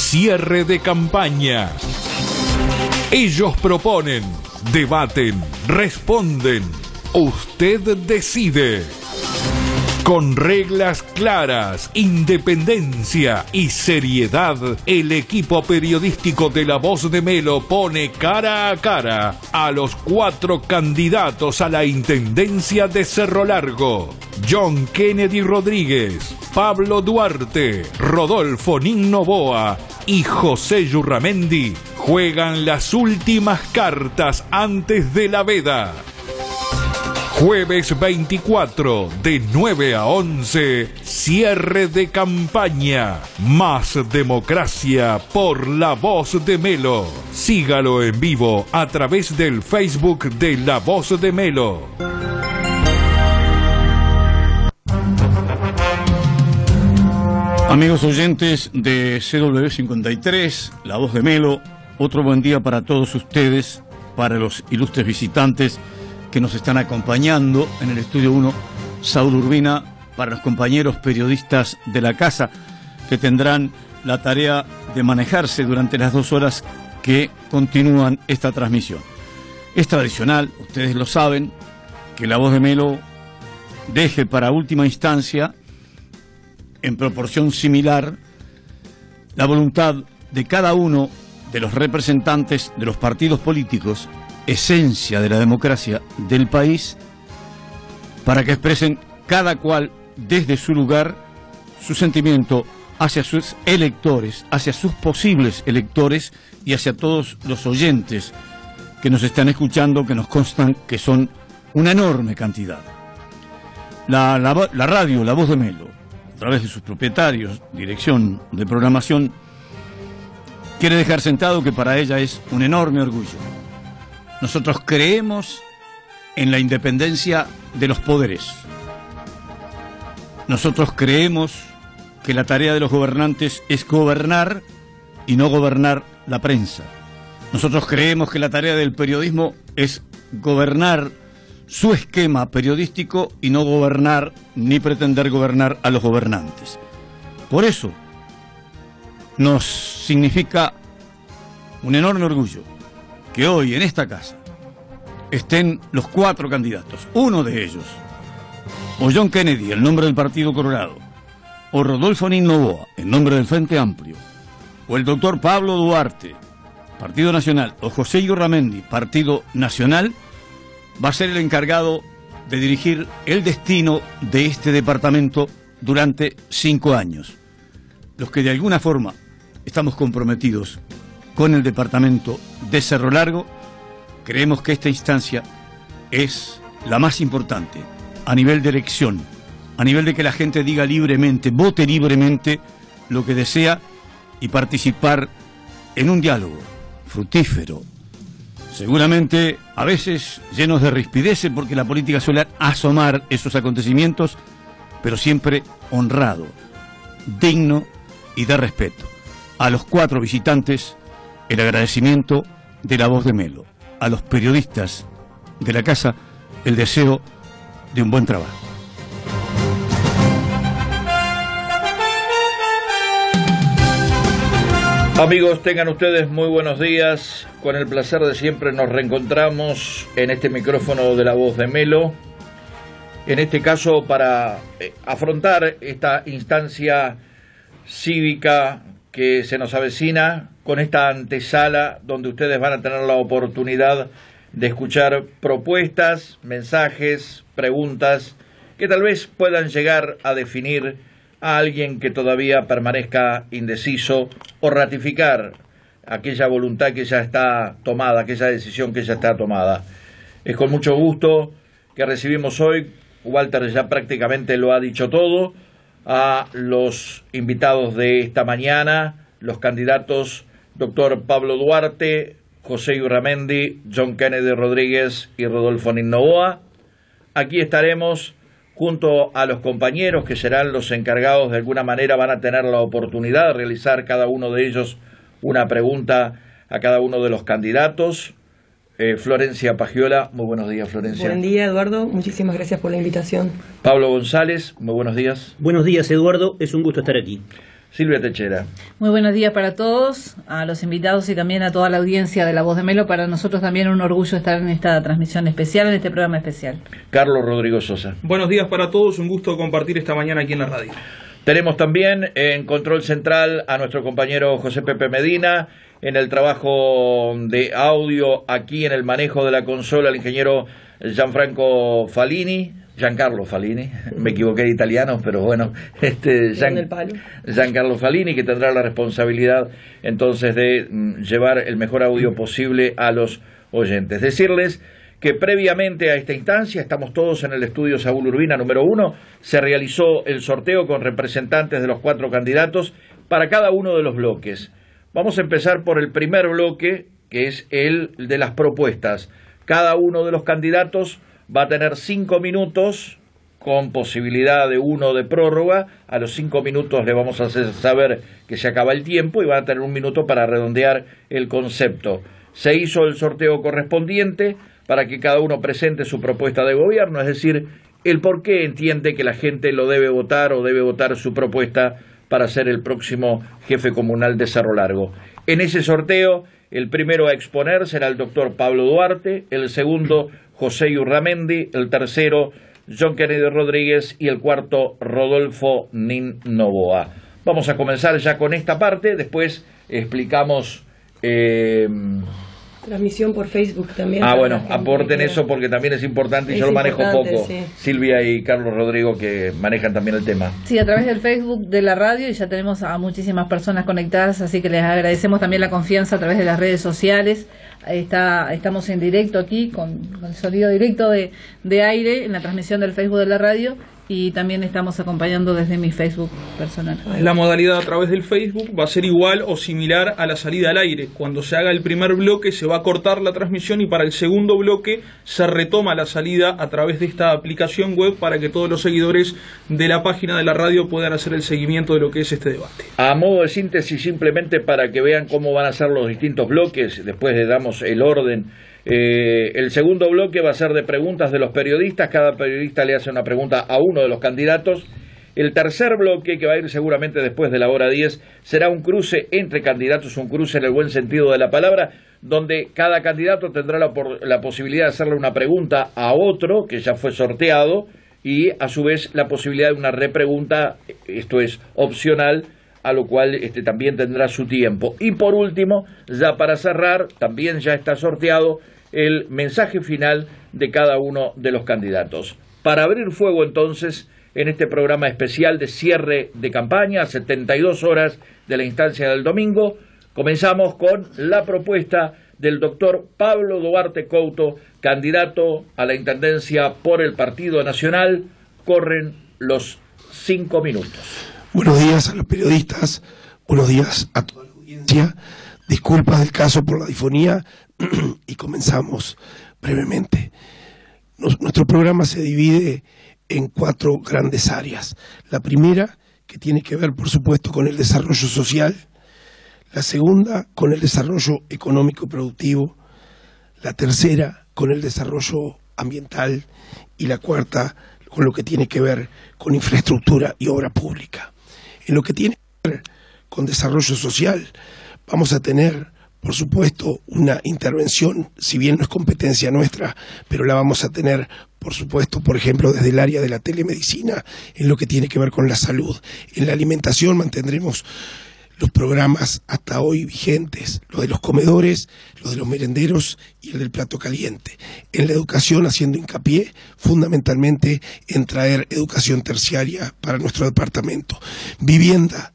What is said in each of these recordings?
Cierre de campaña. Ellos proponen, debaten, responden. Usted decide. Con reglas claras, independencia y seriedad, el equipo periodístico de La Voz de Melo pone cara a cara a los 4 candidatos a la intendencia de Cerro Largo: John Kennedy Rodríguez, Pablo Duarte, Rodolfo Nin Noboa y José Yurramendi juegan las últimas cartas antes de la veda. Jueves 24, de 9 a 11, cierre de campaña. Más democracia por La Voz de Melo. Sígalo en vivo a través del Facebook de La Voz de Melo. Amigos oyentes de CW53, La Voz de Melo, otro buen día para todos ustedes, para los ilustres visitantes que nos están acompañando en el Estudio 1, Saúl Urbina, para los compañeros periodistas de la casa que tendrán la tarea de manejarse durante las 2 horas que continúan esta transmisión. Es tradicional, ustedes lo saben, que La Voz de Melo deje para última instancia, en proporción similar, la voluntad de cada uno de los representantes de los partidos políticos, esencia de la democracia del país, para que expresen cada cual desde su lugar su sentimiento hacia sus electores, hacia sus posibles electores y hacia todos los oyentes que nos están escuchando, que nos constan que son una enorme cantidad. La radio, La Voz de Melo, a través de sus propietarios, dirección de programación, quiere dejar sentado que para ella es un enorme orgullo. Nosotros creemos en la independencia de los poderes. Nosotros creemos que la tarea de los gobernantes es gobernar y no gobernar la prensa. Nosotros creemos que la tarea del periodismo es gobernar su esquema periodístico y no gobernar ni pretender gobernar a los gobernantes. Por eso nos significa un enorme orgullo que hoy en esta casa estén los 4 candidatos, uno de ellos, o John Kennedy, en nombre del Partido Colorado, o Rodolfo Nin Noboa, en nombre del Frente Amplio, o el doctor Pablo Duarte, Partido Nacional, o José Yurramendi, Partido Nacional, va a ser el encargado de dirigir el destino de este departamento durante 5 años. Los que de alguna forma estamos comprometidos con el departamento de Cerro Largo, creemos que esta instancia es la más importante a nivel de elección, a nivel de que la gente diga libremente, vote libremente lo que desea y participar en un diálogo fructífero, seguramente a veces llenos de rispideces, porque la política suele asomar esos acontecimientos, pero siempre honrado, digno y de respeto. A los 4 visitantes, el agradecimiento de La Voz de Melo. A los periodistas de la casa, el deseo de un buen trabajo. Amigos, tengan ustedes muy buenos días. Con el placer de siempre nos reencontramos en este micrófono de La Voz de Melo. En este caso para afrontar esta instancia cívica que se nos avecina, con esta antesala donde ustedes van a tener la oportunidad de escuchar propuestas, mensajes, preguntas que tal vez puedan llegar a definir a alguien que todavía permanezca indeciso o ratificar aquella voluntad que ya está tomada, aquella decisión que ya está tomada. Es con mucho gusto que recibimos hoy, Walter ya prácticamente lo ha dicho todo, a los invitados de esta mañana, los candidatos doctor Pablo Duarte, José Yurramendi, John Kennedy Rodríguez y Rodolfo Nin Noboa. Aquí estaremos junto a los compañeros que serán los encargados, de alguna manera van a tener la oportunidad de realizar cada uno de ellos una pregunta a cada uno de los candidatos. Florencia Pagiola, muy buenos días, Florencia. Buen día, Eduardo, muchísimas gracias por la invitación. Pablo González, muy buenos días. Buenos días, Eduardo, es un gusto estar aquí. Silvia Techera. Muy buenos días para todos, a los invitados y también a toda la audiencia de La Voz de Melo. Para nosotros también un orgullo estar en esta transmisión especial, en este programa especial. Carlos Rodrigo Sosa. Buenos días para todos, un gusto compartir esta mañana aquí en la radio. Tenemos también en control central a nuestro compañero José Pepe Medina, en el trabajo de audio, aquí en el manejo de la consola, el ingeniero Giancarlo Falini, me equivoqué de italiano, pero bueno, Giancarlo Falini, que tendrá la responsabilidad entonces de llevar el mejor audio posible a los oyentes. Decirles que previamente a esta instancia, estamos todos en el estudio Saúl Urbina número 1, se realizó el sorteo con representantes de los 4 candidatos para cada uno de los bloques. Vamos a empezar por el primer bloque, que es el de las propuestas. Cada uno de los candidatos va a tener 5 minutos con posibilidad de 1 de prórroga. A los 5 minutos le vamos a hacer saber que se acaba el tiempo y van a tener 1 minuto para redondear el concepto. Se hizo el sorteo correspondiente para que cada uno presente su propuesta de gobierno, es decir, el por qué entiende que la gente lo debe votar o debe votar su propuesta para ser el próximo jefe comunal de Cerro Largo. En ese sorteo, el primero a exponer será el doctor Pablo Duarte, el segundo José Yurramendi, el tercero John Kennedy Rodríguez y el cuarto Rodolfo Nin Novoa. Vamos a comenzar ya con esta parte, después explicamos... Transmisión por Facebook también. Bueno, aporten eso porque también es importante y yo lo manejo poco. Sí. Silvia y Carlos Rodrigo que manejan también el tema. Sí, a través del Facebook de la radio y ya tenemos a muchísimas personas conectadas, así que les agradecemos también la confianza a través de las redes sociales. Estamos en directo aquí con el sonido directo de aire en la transmisión del Facebook de la radio. Y también estamos acompañando desde mi Facebook personal. La modalidad a través del Facebook va a ser igual o similar a la salida al aire. Cuando se haga el primer bloque se va a cortar la transmisión y para el segundo bloque se retoma la salida a través de esta aplicación web para que todos los seguidores de la página de la radio puedan hacer el seguimiento de lo que es este debate. A modo de síntesis, simplemente para que vean cómo van a ser los distintos bloques, después le damos el orden. El segundo bloque va a ser de preguntas de los periodistas. Cada periodista le hace una pregunta a uno de los candidatos. El tercer bloque, que va a ir seguramente después de la hora 10, será un cruce entre candidatos, un cruce en el buen sentido de la palabra, donde cada candidato tendrá la posibilidad de hacerle una pregunta a otro que ya fue sorteado y a su vez la posibilidad de una repregunta, esto es opcional, a lo cual también tendrá su tiempo. Y por último, ya para cerrar, también ya está sorteado el mensaje final de cada uno de los candidatos. Para abrir fuego entonces en este programa especial de cierre de campaña, 72 horas de la instancia del domingo, comenzamos con la propuesta del doctor Pablo Duarte Couto, candidato a la intendencia por el Partido Nacional. Corren los 5 minutos. Buenos días a los periodistas, buenos días a toda la audiencia. Disculpas del caso por la difonía y comenzamos brevemente. Nuestro programa se divide en 4 grandes áreas. La primera, que tiene que ver, por supuesto, con el desarrollo social. La segunda, con el desarrollo económico productivo. La tercera, con el desarrollo ambiental. Y la cuarta, con lo que tiene que ver con infraestructura y obra pública. En lo que tiene que ver con desarrollo social, vamos a tener, por supuesto, una intervención, si bien no es competencia nuestra, pero la vamos a tener, por supuesto, por ejemplo, desde el área de la telemedicina, en lo que tiene que ver con la salud. En la alimentación mantendremos los programas hasta hoy vigentes, los de los comedores, los de los merenderos y el del plato caliente. En la educación, haciendo hincapié fundamentalmente en traer educación terciaria para nuestro departamento. Vivienda,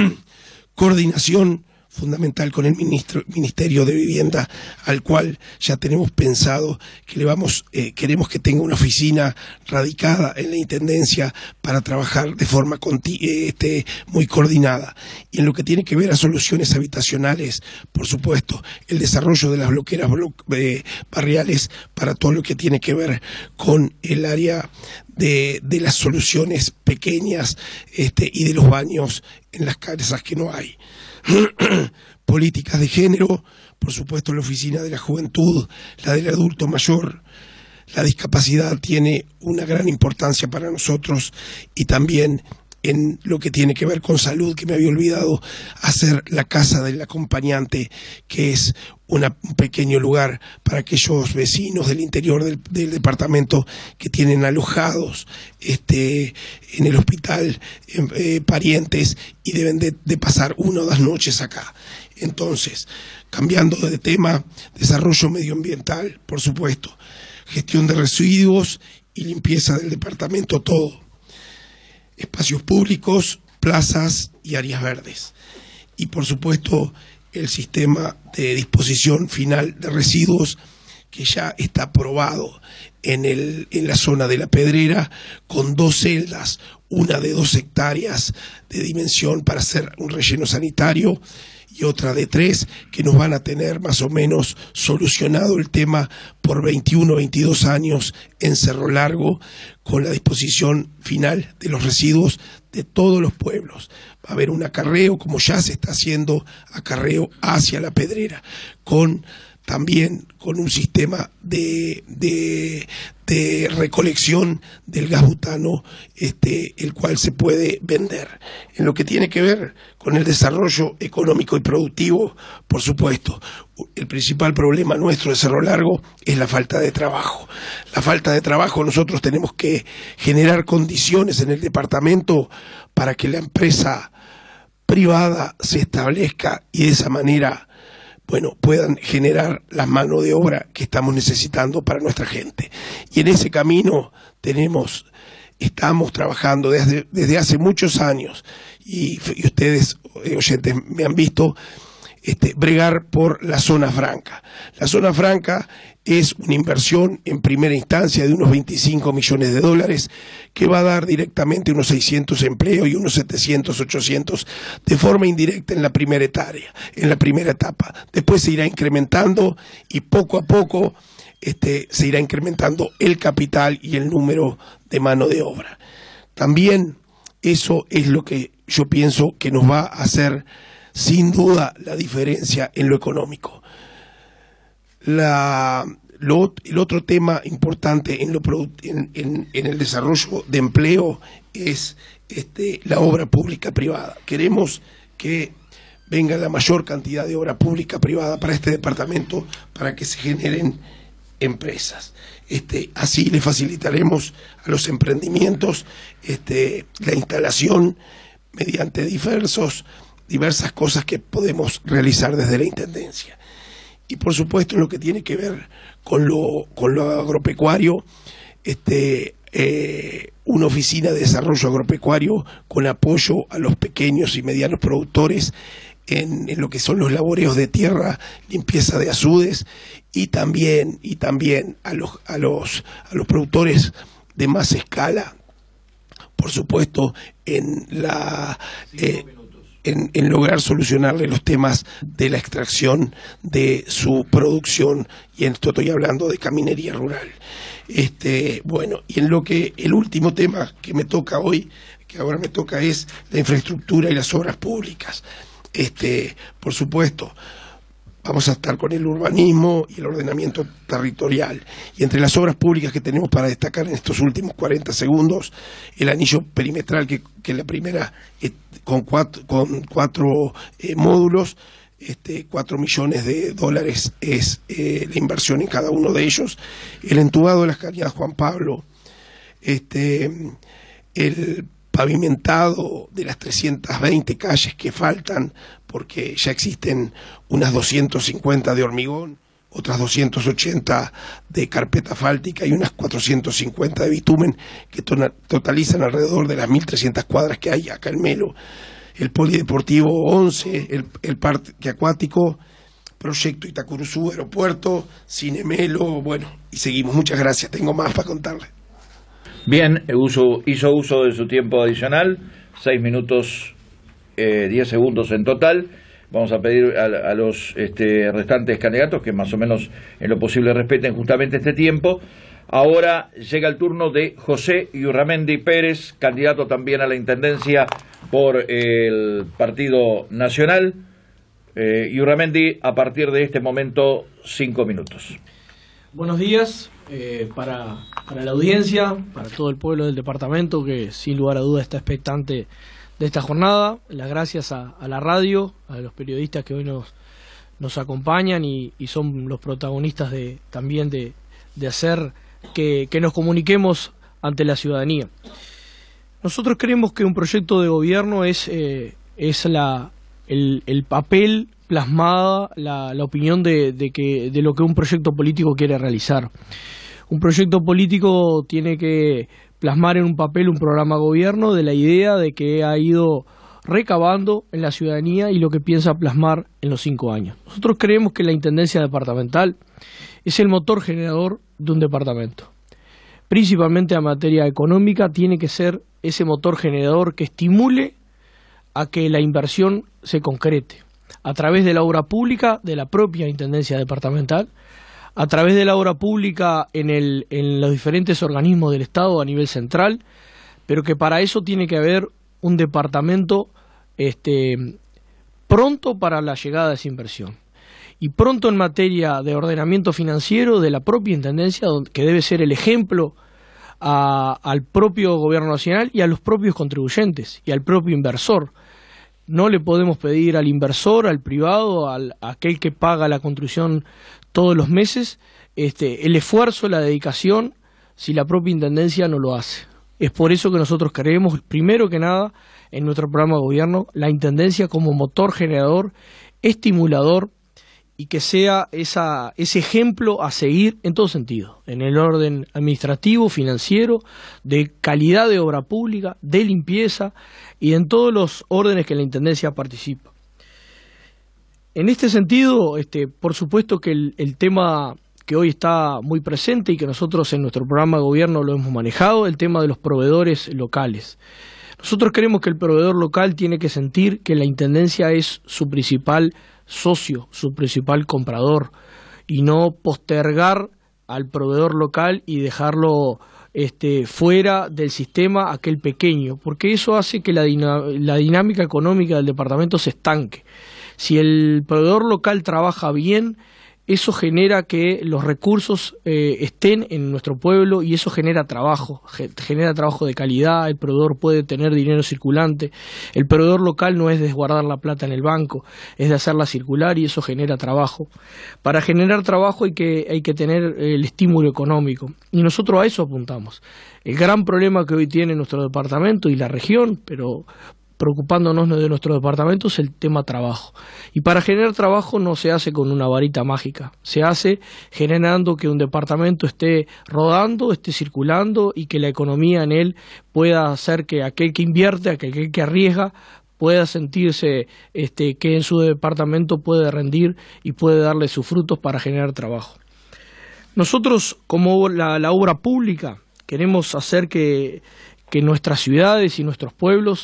coordinación fundamental con el Ministerio de Vivienda, al cual ya tenemos pensado que queremos que tenga una oficina radicada en la Intendencia para trabajar de forma muy coordinada. Y en lo que tiene que ver a soluciones habitacionales, por supuesto, el desarrollo de las bloqueras barriales para todo lo que tiene que ver con el área de las soluciones pequeñas y de los baños en las casas que no hay. Políticas de género, por supuesto la oficina de la juventud, la del adulto mayor. La discapacidad tiene una gran importancia para nosotros y también en lo que tiene que ver con salud, que me había olvidado hacer la casa del acompañante, que es un pequeño lugar para aquellos vecinos del interior del departamento que tienen alojados en el hospital parientes y deben de pasar 1 o 2 noches acá. Entonces, cambiando de tema, desarrollo medioambiental, por supuesto, gestión de residuos y limpieza del departamento, todo. Espacios públicos, plazas y áreas verdes. Y por supuesto el sistema de disposición final de residuos, que ya está aprobado en la zona de La Pedrera, con 2 celdas, una de 2 hectáreas de dimensión para hacer un relleno sanitario y otra de 3, que nos van a tener más o menos solucionado el tema por 21 o 22 años en Cerro Largo, con la disposición final de los residuos de todos los pueblos. Va a haber un acarreo, como ya se está haciendo, acarreo hacia La Pedrera, también con un sistema de recolección del gas butano, el cual se puede vender. En lo que tiene que ver con el desarrollo económico y productivo, por supuesto, el principal problema nuestro de Cerro Largo es la falta de trabajo. La falta de trabajo, nosotros tenemos que generar condiciones en el departamento para que la empresa privada se establezca y de esa manera puedan generar la mano de obra que estamos necesitando para nuestra gente. Y en ese camino estamos trabajando desde hace muchos años, y ustedes, oyentes, me han visto bregar por la zona franca. La zona franca es una inversión en primera instancia de unos 25 millones de dólares que va a dar directamente unos 600 empleos y unos 700, 800 de forma indirecta en la primera etapa. Después se irá incrementando y poco a poco se irá incrementando el capital y el número de mano de obra. También eso es lo que yo pienso que nos va a hacer sin duda la diferencia en lo económico. El otro tema importante en el desarrollo de empleo es la obra pública privada. Queremos que venga la mayor cantidad de obra pública privada para este departamento, para que se generen empresas. Así le facilitaremos a los emprendimientos la instalación mediante diversas cosas que podemos realizar desde la Intendencia. Y por supuesto en lo que tiene que ver con lo agropecuario, una oficina de desarrollo agropecuario con apoyo a los pequeños y medianos productores en lo que son los laboreos de tierra, limpieza de azudes, y también a los productores de más escala, por supuesto, en lograr solucionarle los temas de la extracción de su producción, y en esto estoy hablando de caminería rural. Y en lo que el último tema que me toca hoy, que ahora me toca, es la infraestructura y las obras públicas. Por supuesto, vamos a estar con el urbanismo y el ordenamiento territorial. Y entre las obras públicas que tenemos para destacar en estos últimos 40 segundos, el anillo perimetral, que la primera con cuatro módulos, 4 millones de dólares es la inversión en cada uno de ellos. El entubado de las cañadas Juan Pablo, el pavimentado de las 320 calles que faltan, porque ya existen unas 250 de hormigón, otras 280 de carpeta asfáltica y unas 450 de bitumen, que totalizan alrededor de las 1.300 cuadras que hay acá en Melo. El polideportivo 11, el parque acuático, proyecto Itacuruzú, aeropuerto, Cine Melo, y seguimos. Muchas gracias, tengo más para contarle. Bien, hizo uso de su tiempo adicional, 6 minutos 10 segundos en total. Vamos a pedir a los restantes candidatos que más o menos en lo posible respeten justamente este tiempo. Ahora llega el turno de José Iurramendi Pérez, candidato también a la Intendencia por el Partido Nacional. Iurramendi, a partir de este momento, 5 minutos. Buenos días para la audiencia, para todo el pueblo del departamento que sin lugar a duda está expectante de esta jornada. Las gracias a la radio, a los periodistas que hoy nos acompañan y son los protagonistas también de hacer que nos comuniquemos ante la ciudadanía. Nosotros creemos que un proyecto de gobierno es el papel plasmada, la opinión de lo que un proyecto político quiere realizar. Un proyecto político tiene que plasmar en un papel un programa de gobierno de la idea de que ha ido recabando en la ciudadanía y lo que piensa plasmar en los 5 años. Nosotros creemos que la Intendencia Departamental es el motor generador de un departamento. Principalmente en materia económica tiene que ser ese motor generador que estimule a que la inversión se concrete a través de la obra pública de la propia Intendencia Departamental, a través de la obra pública en los diferentes organismos del Estado a nivel central, pero que para eso tiene que haber un departamento pronto para la llegada de esa inversión. Y pronto en materia de ordenamiento financiero de la propia Intendencia, que debe ser el ejemplo al propio Gobierno Nacional y a los propios contribuyentes y al propio inversor. No le podemos pedir al inversor, al privado, a aquel que paga la construcción todos los meses, el esfuerzo, la dedicación, si la propia Intendencia no lo hace. Es por eso que nosotros creemos, primero que nada, en nuestro programa de gobierno, la Intendencia como motor generador, estimulador, y que sea ese ejemplo a seguir en todo sentido, en el orden administrativo, financiero, de calidad de obra pública, de limpieza y en todos los órdenes que la Intendencia participa. En este sentido, por supuesto que el tema que hoy está muy presente y que nosotros en nuestro programa de gobierno lo hemos manejado, el tema de los proveedores locales. Nosotros creemos que el proveedor local tiene que sentir que la Intendencia es su principal socio, su principal comprador, y no postergar al proveedor local y dejarlo fuera del sistema aquel pequeño, porque eso hace que la dinámica económica del departamento se estanque. Si el proveedor local trabaja bien, eso genera que los recursos estén en nuestro pueblo y eso genera trabajo de calidad. El proveedor puede tener dinero circulante. El proveedor local no es de guardar la plata en el banco, es de hacerla circular y eso genera trabajo. Para generar trabajo hay que tener el estímulo económico y nosotros a eso apuntamos. El gran problema que hoy tiene nuestro departamento y la región, pero preocupándonos de nuestro departamento, es el tema trabajo. Y para generar trabajo no se hace con una varita mágica, se hace generando que un departamento esté rodando, esté circulando y que la economía en él pueda hacer que aquel que invierte, aquel que arriesga, pueda sentirse que en su departamento puede rendir y puede darle sus frutos para generar trabajo. Nosotros, como la obra pública, queremos hacer que nuestras ciudades y nuestros pueblos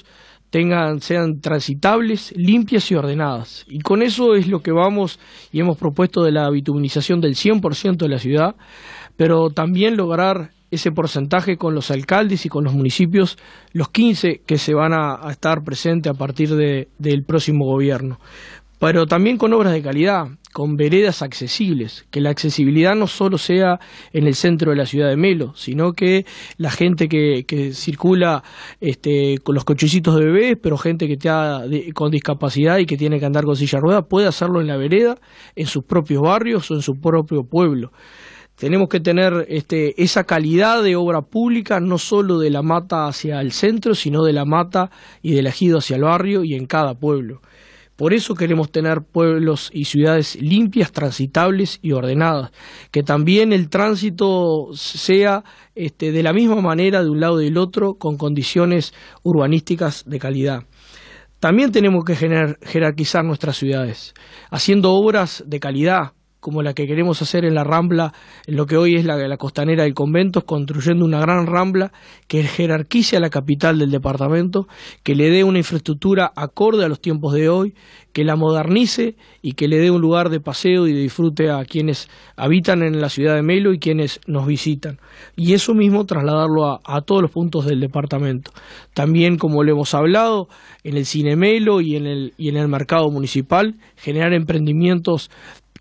sean transitables, limpias y ordenadas. Y con eso es lo que vamos y hemos propuesto de la bituminización del 100% de la ciudad, pero también lograr ese porcentaje con los alcaldes y con los municipios, los 15 que se van a estar presentes a partir del próximo gobierno. Pero también con obras de calidad, con veredas accesibles, que la accesibilidad no solo sea en el centro de la ciudad de Melo, sino que la gente que circula con los cochecitos de bebés, pero gente que está con discapacidad y que tiene que andar con silla de ruedas, puede hacerlo en la vereda, en sus propios barrios o en su propio pueblo. Tenemos que tener esa calidad de obra pública, no solo de la mata hacia el centro, sino de la mata y del ejido hacia el barrio y en cada pueblo. Por eso queremos tener pueblos y ciudades limpias, transitables y ordenadas, que también el tránsito sea de la misma manera de un lado y del otro, con condiciones urbanísticas de calidad. También tenemos que jerarquizar nuestras ciudades, haciendo obras de calidad, como la que queremos hacer en la Rambla, en lo que hoy es la costanera del Convento, construyendo una gran Rambla que jerarquice a la capital del departamento, que le dé una infraestructura acorde a los tiempos de hoy, que la modernice y que le dé un lugar de paseo y de disfrute a quienes habitan en la ciudad de Melo y quienes nos visitan. Y eso mismo trasladarlo a todos los puntos del departamento. También, como le hemos hablado, en el Cine Melo y en el mercado municipal, generar emprendimientos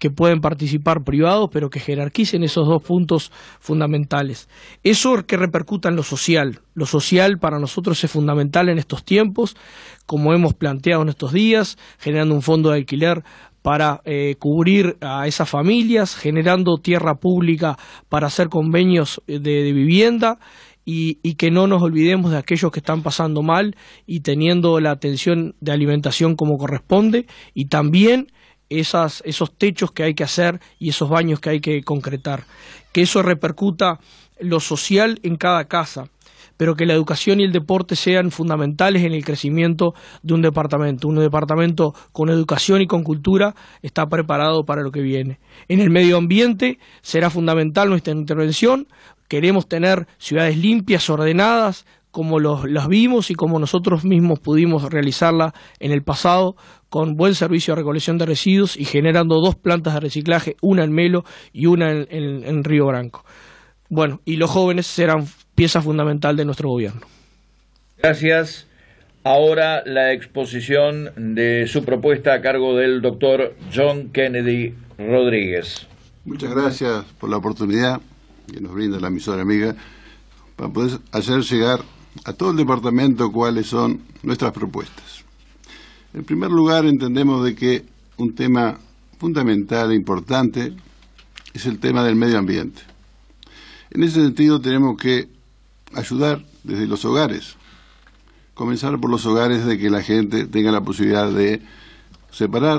que pueden participar privados, pero que jerarquicen esos dos puntos fundamentales. Eso que repercuta en lo social. Lo social para nosotros es fundamental en estos tiempos, como hemos planteado en estos días, generando un fondo de alquiler para cubrir a esas familias, generando tierra pública para hacer convenios de vivienda, y que no nos olvidemos de aquellos que están pasando mal y teniendo la atención de alimentación como corresponde, y también esos techos que hay que hacer y esos baños que hay que concretar. Que eso repercuta lo social en cada casa, pero que la educación y el deporte sean fundamentales en el crecimiento de un departamento. Un departamento con educación y con cultura está preparado para lo que viene. En el medio ambiente será fundamental nuestra intervención. Queremos tener ciudades limpias, ordenadas, como las vimos y como nosotros mismos pudimos realizarla en el pasado, con buen servicio de recolección de residuos y generando 2 plantas de reciclaje, una en Melo y una en Río Branco. Bueno, y los jóvenes serán pieza fundamental de nuestro gobierno. Gracias. Ahora la exposición de su propuesta a cargo del doctor John Kennedy Rodríguez. Muchas gracias por la oportunidad que nos brinda la emisora amiga para poder hacer llegar a todo el departamento cuáles son nuestras propuestas. En primer lugar, entendemos de que un tema fundamental e importante es el tema del medio ambiente. En ese sentido tenemos que ayudar desde los hogares, comenzar por los hogares, de que la gente tenga la posibilidad de separar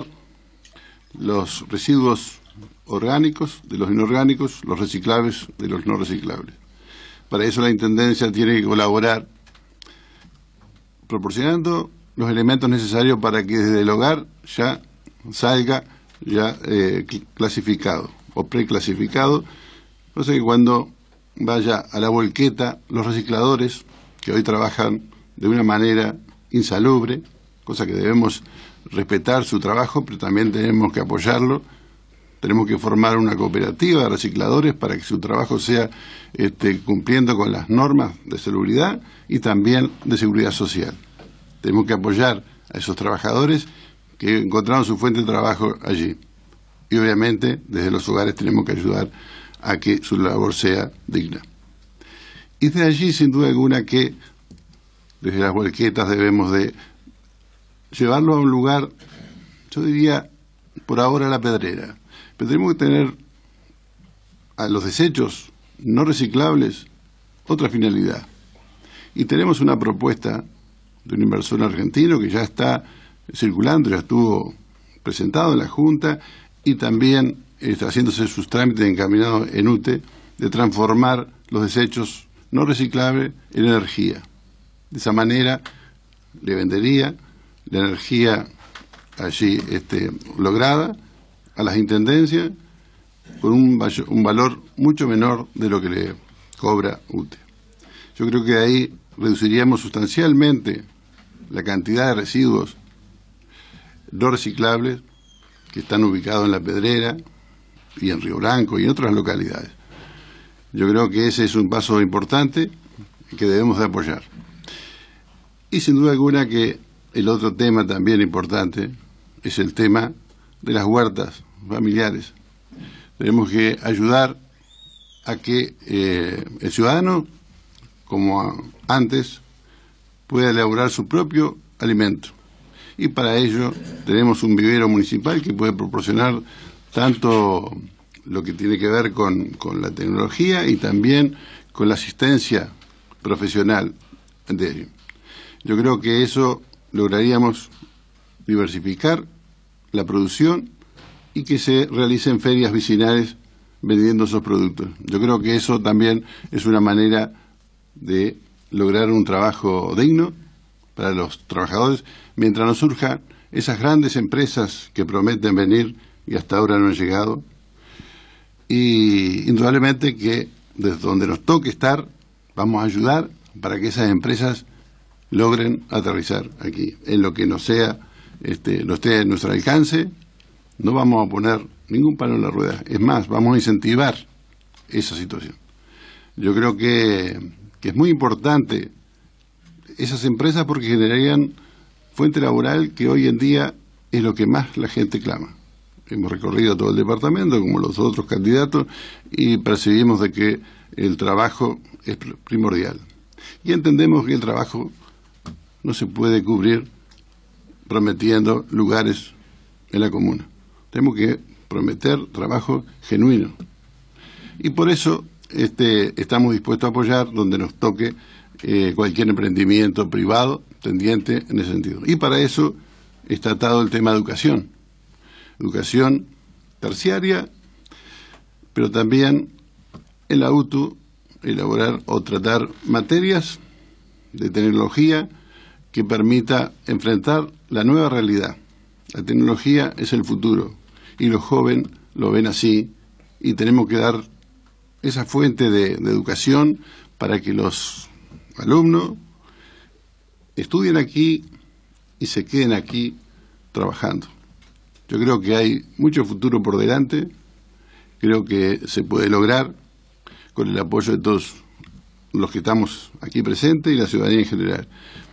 los residuos orgánicos de los inorgánicos, los reciclables de los no reciclables. Para eso la Intendencia tiene que colaborar proporcionando los elementos necesarios para que desde el hogar ya salga ya clasificado o preclasificado, cosa que cuando vaya a la volqueta, los recicladores que hoy trabajan de una manera insalubre, cosa que debemos respetar su trabajo, pero también tenemos que apoyarlo. Tenemos que formar una cooperativa de recicladores para que su trabajo sea cumpliendo con las normas de salubridad y también de seguridad social. Tenemos que apoyar a esos trabajadores que encontraron su fuente de trabajo allí. Y obviamente desde los hogares tenemos que ayudar a que su labor sea digna. Y de allí, sin duda alguna, que desde las volquetas debemos de llevarlo a un lugar, yo diría, por ahora la pedrera. Pero tenemos que tener a los desechos no reciclables otra finalidad. Y tenemos una propuesta de un inversor argentino que ya está circulando, ya estuvo presentado en la Junta y también está haciéndose sus trámites encaminados en UTE, de transformar los desechos no reciclables en energía. De esa manera le vendería la energía allí lograda a las intendencias con un valor mucho menor de lo que le cobra UTE. Yo creo que de ahí reduciríamos sustancialmente la cantidad de residuos no reciclables que están ubicados en La Pedrera y en Río Branco y en otras localidades. Yo creo que ese es un paso importante que debemos de apoyar. Y sin duda alguna que el otro tema también importante es el tema de las huertas familiares. Tenemos que ayudar a que el ciudadano, como antes, pueda elaborar su propio alimento. Y para ello tenemos un vivero municipal que puede proporcionar tanto lo que tiene que ver con la tecnología y también con la asistencia profesional de ello. Yo creo que eso lograríamos diversificar la producción y que se realicen ferias vecinales vendiendo esos productos. Yo creo que eso también es una manera de lograr un trabajo digno para los trabajadores, mientras nos surjan esas grandes empresas que prometen venir y hasta ahora no han llegado. Y indudablemente que desde donde nos toque estar, vamos a ayudar para que esas empresas logren aterrizar aquí. En lo que no sea, no esté en nuestro alcance, no vamos a poner ningún palo en la rueda. Es más, vamos a incentivar esa situación. Yo creo que es muy importante esas empresas porque generarían fuente laboral que hoy en día es lo que más la gente clama. hemos recorrido todo el departamento, como los otros candidatos, y percibimos de que el trabajo es primordial. Y entendemos que el trabajo no se puede cubrir prometiendo lugares en la comuna. Tenemos que prometer trabajo genuino. Y por eso estamos dispuestos a apoyar donde nos toque cualquier emprendimiento privado tendiente en ese sentido. Y para eso está atado el tema de educación. Educación terciaria, pero también en la UTU elaborar o tratar materias de tecnología que permita enfrentar la nueva realidad. La tecnología es el futuro y los jóvenes lo ven así y tenemos que dar esa fuente de educación para que los alumnos estudien aquí y se queden aquí trabajando. Yo creo que hay mucho futuro por delante, creo que se puede lograr con el apoyo de todos los que estamos aquí presentes y la ciudadanía en general.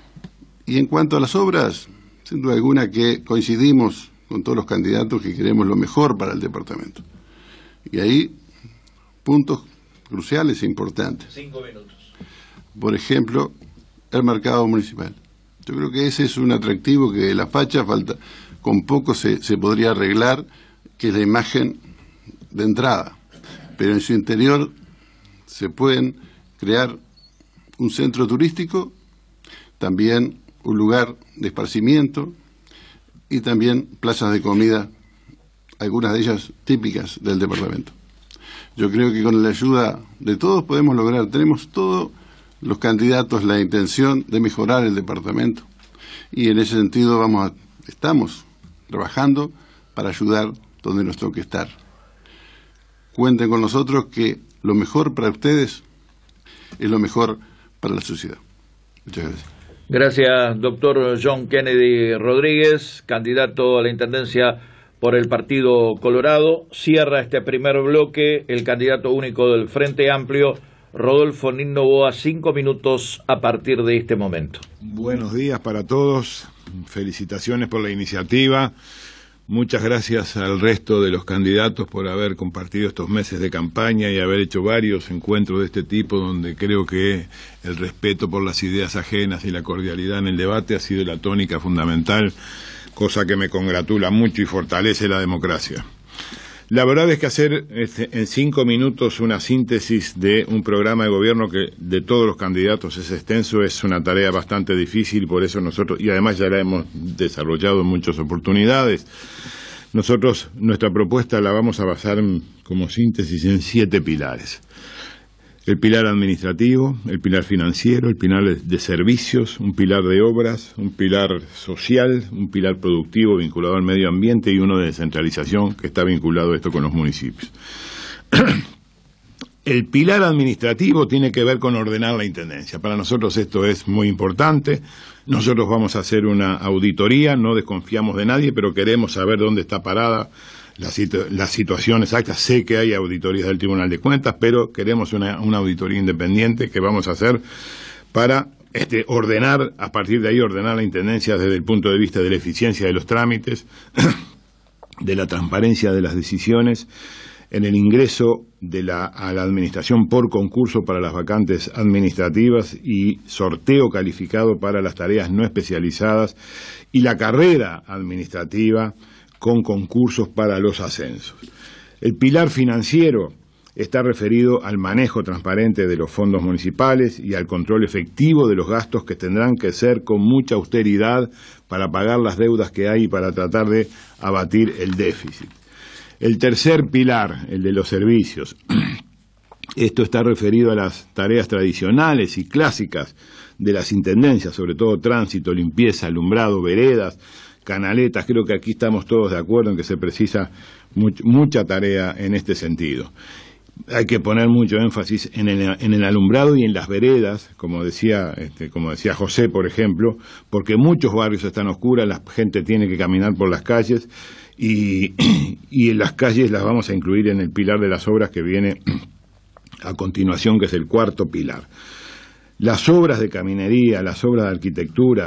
Y en cuanto a las obras, sin duda alguna que coincidimos con todos los candidatos que queremos lo mejor para el departamento. Y ahí, puntos cruciales e importantes. 5 minutos. Por ejemplo, el mercado municipal. Yo creo que ese es un atractivo que la facha falta, con poco se podría arreglar, que es la imagen de entrada. Pero en su interior se pueden crear un centro turístico, también un lugar de esparcimiento y también plazas de comida, algunas de ellas típicas del departamento. Yo creo que con la ayuda de todos podemos lograr, tenemos todos los candidatos la intención de mejorar el departamento y en ese sentido estamos trabajando para ayudar donde nos toque estar. Cuenten con nosotros que lo mejor para ustedes es lo mejor para la sociedad. Muchas gracias. Gracias, doctor John Kennedy Rodríguez, candidato a la Intendencia por el Partido Colorado. Cierra este primer bloque el candidato único del Frente Amplio, Rodolfo Nin Novoa. 5 minutos a partir de este momento. Buenos días para todos, felicitaciones por la iniciativa. Muchas gracias al resto de los candidatos por haber compartido estos meses de campaña y haber hecho varios encuentros de este tipo donde creo que el respeto por las ideas ajenas y la cordialidad en el debate ha sido la tónica fundamental, cosa que me congratula mucho y fortalece la democracia. La verdad es que hacer en 5 minutos una síntesis de un programa de gobierno que de todos los candidatos es extenso, es una tarea bastante difícil, por eso nosotros, y además ya la hemos desarrollado en muchas oportunidades, nuestra propuesta la vamos a basar como síntesis en 7 pilares. El pilar administrativo, el pilar financiero, el pilar de servicios, un pilar de obras, un pilar social, un pilar productivo vinculado al medio ambiente y uno de descentralización que está vinculado a esto con los municipios. El pilar administrativo tiene que ver con ordenar la intendencia. Para nosotros esto es muy importante. Nosotros vamos a hacer una auditoría, no desconfiamos de nadie, pero queremos saber dónde está parada la situación exacta. Sé que hay auditorías del Tribunal de Cuentas, pero queremos una auditoría independiente que vamos a hacer para ordenar, a partir de ahí ordenar la intendencia desde el punto de vista de la eficiencia de los trámites, de la transparencia de las decisiones, en el ingreso a la administración por concurso para las vacantes administrativas y sorteo calificado para las tareas no especializadas y la carrera administrativa con concursos para los ascensos. El pilar financiero está referido al manejo transparente de los fondos municipales y al control efectivo de los gastos que tendrán que ser con mucha austeridad para pagar las deudas que hay y para tratar de abatir el déficit. El tercer pilar, el de los servicios, esto está referido a las tareas tradicionales y clásicas de las intendencias, sobre todo tránsito, limpieza, alumbrado, veredas, canaletas. Creo que aquí estamos todos de acuerdo en que se precisa mucha tarea en este sentido. Hay que poner mucho énfasis en el alumbrado y en las veredas, como decía José, por ejemplo, porque muchos barrios están oscuras, la gente tiene que caminar por las calles y en las calles las vamos a incluir en el pilar de las obras que viene a continuación, que es el cuarto pilar. Las obras de caminería, las obras de arquitectura,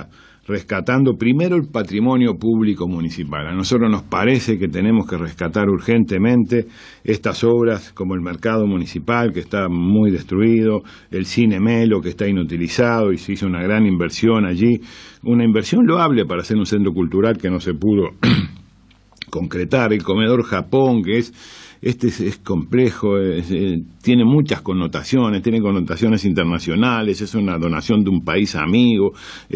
rescatando primero el patrimonio público municipal. A nosotros nos parece que tenemos que rescatar urgentemente estas obras como el mercado municipal, que está muy destruido, el Cine Melo, que está inutilizado y se hizo una gran inversión allí, una inversión loable para hacer un centro cultural que no se pudo concretar, el Comedor Japón, que es complejo, tiene muchas connotaciones, tiene connotaciones internacionales, es una donación de un país amigo,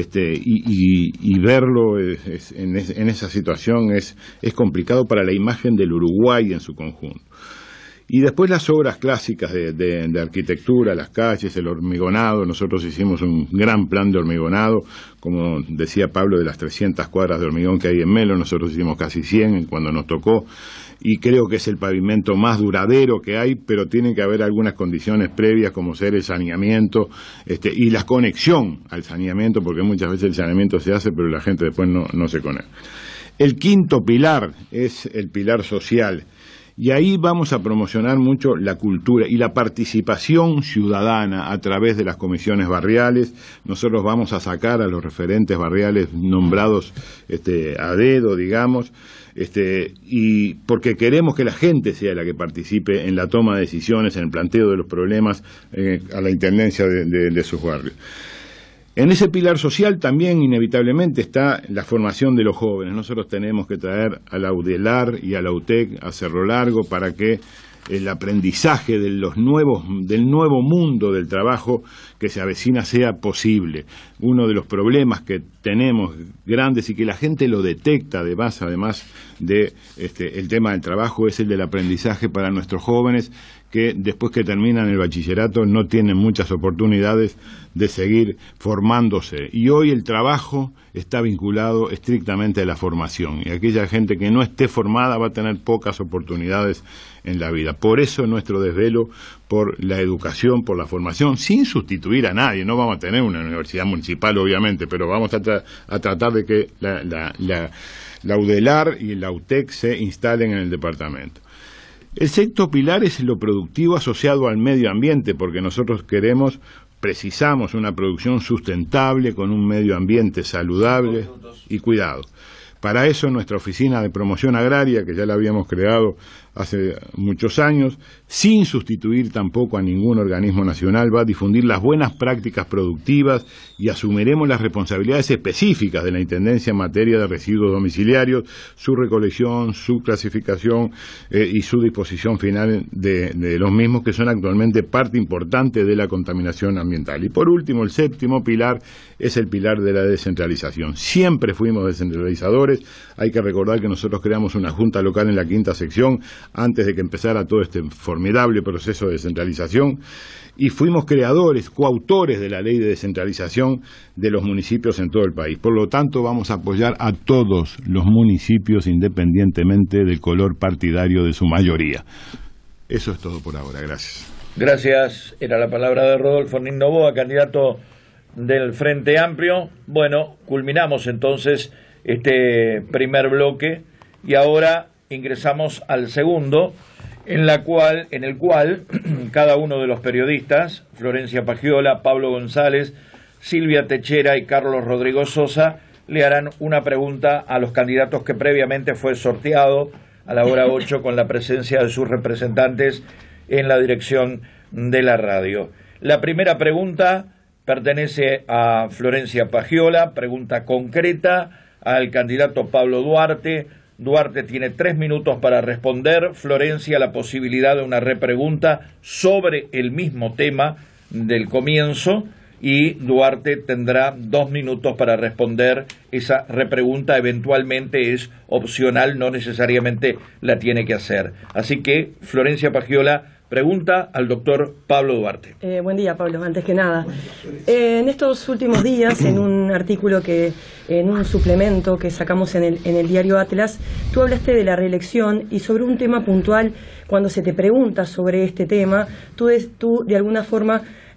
y verlo en esa situación es complicado para la imagen del Uruguay en su conjunto. Y después las obras clásicas de arquitectura, las calles, el hormigonado. Nosotros hicimos un gran plan de hormigonado, como decía Pablo, de las 300 cuadras de hormigón que hay en Melo, nosotros hicimos casi 100 cuando nos tocó, y creo que es el pavimento más duradero que hay, pero tiene que haber algunas condiciones previas, como ser el saneamiento y la conexión al saneamiento, porque muchas veces el saneamiento se hace, pero la gente después no se conecta. El quinto pilar es el pilar social. Y ahí vamos a promocionar mucho la cultura y la participación ciudadana a través de las comisiones barriales. Nosotros vamos a sacar a los referentes barriales nombrados a dedo, digamos, y porque queremos que la gente sea la que participe en la toma de decisiones, en el planteo de los problemas a la intendencia de sus barrios. En ese pilar social también inevitablemente está la formación de los jóvenes. Nosotros tenemos que traer a la UDELAR y a la UTEC a Cerro Largo para que el aprendizaje del nuevo mundo del trabajo que se avecina sea posible. Uno de los problemas que tenemos grandes y que la gente lo detecta además de el tema del trabajo es el del aprendizaje para nuestros jóvenes, que después que terminan el bachillerato no tienen muchas oportunidades de seguir formándose. Y hoy el trabajo está vinculado estrictamente a la formación, y aquella gente que no esté formada va a tener pocas oportunidades en la vida. Por eso nuestro desvelo por la educación, por la formación, sin sustituir a nadie. No vamos a tener una universidad municipal, obviamente, pero vamos a tratar de que la UDELAR y la UTEC se instalen en el departamento. El sexto pilar es lo productivo asociado al medio ambiente, porque nosotros precisamos una producción sustentable con un medio ambiente saludable y cuidado. Para eso nuestra oficina de promoción agraria, que ya la habíamos creado hace muchos años, sin sustituir tampoco a ningún organismo nacional, va a difundir las buenas prácticas productivas y asumiremos las responsabilidades específicas de la Intendencia en materia de residuos domiciliarios, su recolección, su clasificación y su disposición final de los mismos, que son actualmente parte importante de la contaminación ambiental. Y por último, el séptimo pilar es el pilar de la descentralización. Siempre fuimos descentralizadores. Hay que recordar que nosotros creamos una junta local en la quinta sección antes de que empezara todo este formidable proceso de descentralización, y fuimos coautores de la ley de descentralización de los municipios en todo el país. Por lo tanto, vamos a apoyar a todos los municipios independientemente del color partidario de su mayoría. Eso es todo por ahora. Gracias. Gracias. Era la palabra de Rodolfo Nin Noboa, candidato del Frente Amplio. Bueno, culminamos entonces este primer bloque y ahora ingresamos al segundo, en el cual cada uno de los periodistas, Florencia Pagiola, Pablo González, Silvia Techera y Carlos Rodrigo Sosa, le harán una pregunta a los candidatos que previamente fue sorteado a la hora 8 con la presencia de sus representantes en la dirección de la radio. La primera pregunta pertenece a Florencia Pagiola, pregunta concreta al candidato Pablo Duarte. Duarte tiene 3 minutos para responder. Florencia, la posibilidad de una repregunta sobre el mismo tema del comienzo, y Duarte tendrá 2 minutos para responder. Esa repregunta eventualmente es opcional, no necesariamente la tiene que hacer. Así que, Florencia Pagiola pregunta al doctor Pablo Duarte. Buen día, Pablo, antes que nada. En estos últimos días, en un artículo en un suplemento que sacamos en el diario Atlas, tú hablaste de la reelección y sobre un tema puntual. Cuando se te pregunta sobre este tema, tú de alguna forma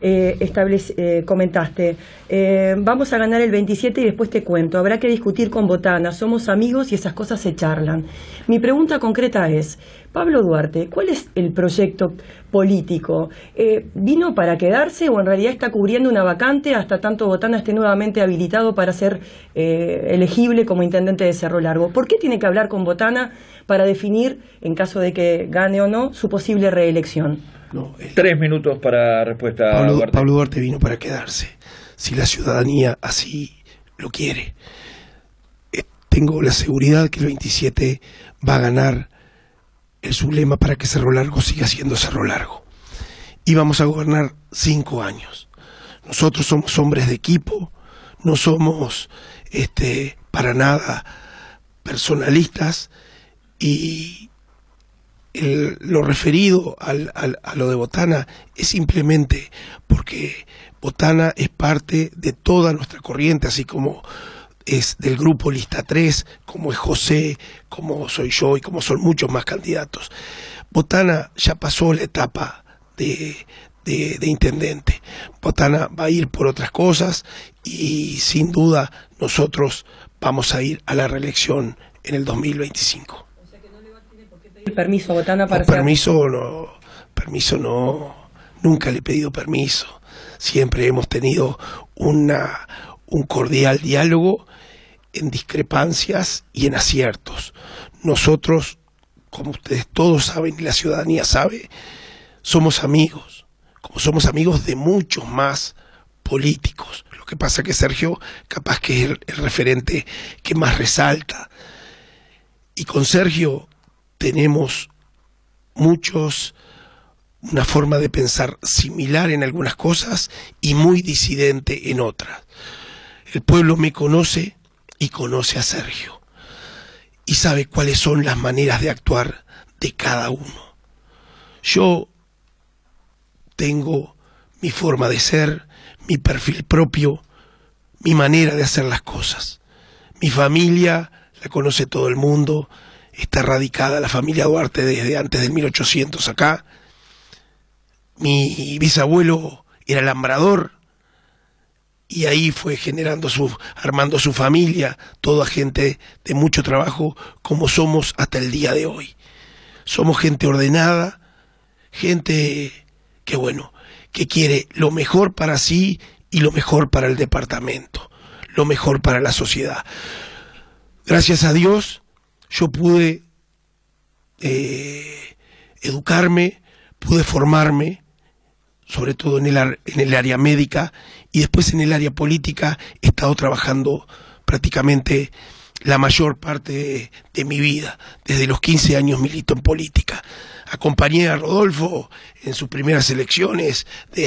comentaste, vamos a ganar el 27 y después te cuento, habrá que discutir con Botana, somos amigos y esas cosas se charlan. Mi pregunta concreta es, Pablo Duarte, ¿cuál es el proyecto político? ¿Vino para quedarse o en realidad está cubriendo una vacante hasta tanto Botana esté nuevamente habilitado para ser elegible como intendente de Cerro Largo? ¿Por qué tiene que hablar con Botana para definir, en caso de que gane o no, su posible reelección? No, 3 minutos para respuesta. Pablo Duarte vino para quedarse, si la ciudadanía así lo quiere. Tengo la seguridad que el 27 va a ganar el sublema para que Cerro Largo siga siendo Cerro Largo. Y vamos a gobernar 5 años. Nosotros somos hombres de equipo, no somos para nada personalistas, y lo referido a lo de Botana es simplemente porque Botana es parte de toda nuestra corriente, así como es del grupo Lista 3, como es José, como soy yo y como son muchos más candidatos. Botana ya pasó la etapa de intendente. Botana va a ir por otras cosas y sin duda nosotros vamos a ir a la reelección en el 2025. O sea que no le va a tener por qué pedir permiso a Botana para permiso no, nunca le he pedido permiso. Siempre hemos tenido un cordial diálogo en discrepancias y en aciertos. Nosotros, como ustedes todos saben y la ciudadanía sabe, somos amigos, como somos amigos de muchos más políticos. Lo que pasa que Sergio capaz que es el referente que más resalta. Y con Sergio tenemos una forma de pensar similar en algunas cosas y muy disidente en otras. El pueblo me conoce y conoce a Sergio y sabe cuáles son las maneras de actuar de cada uno. Yo tengo mi forma de ser, mi perfil propio, mi manera de hacer las cosas. Mi familia la conoce todo el mundo, está radicada la familia Duarte desde antes del 1800 acá. Mi bisabuelo era lambrador y ahí fue armando su familia, toda gente de mucho trabajo, como somos hasta el día de hoy. Somos gente ordenada, gente que quiere lo mejor para sí y lo mejor para el departamento, lo mejor para la sociedad. Gracias a Dios yo pude educarme, pude formarme, sobre todo en el área médica, y después en el área política he estado trabajando prácticamente la mayor parte de mi vida. Desde los 15 años milito en política. Acompañé a Rodolfo en sus primeras elecciones,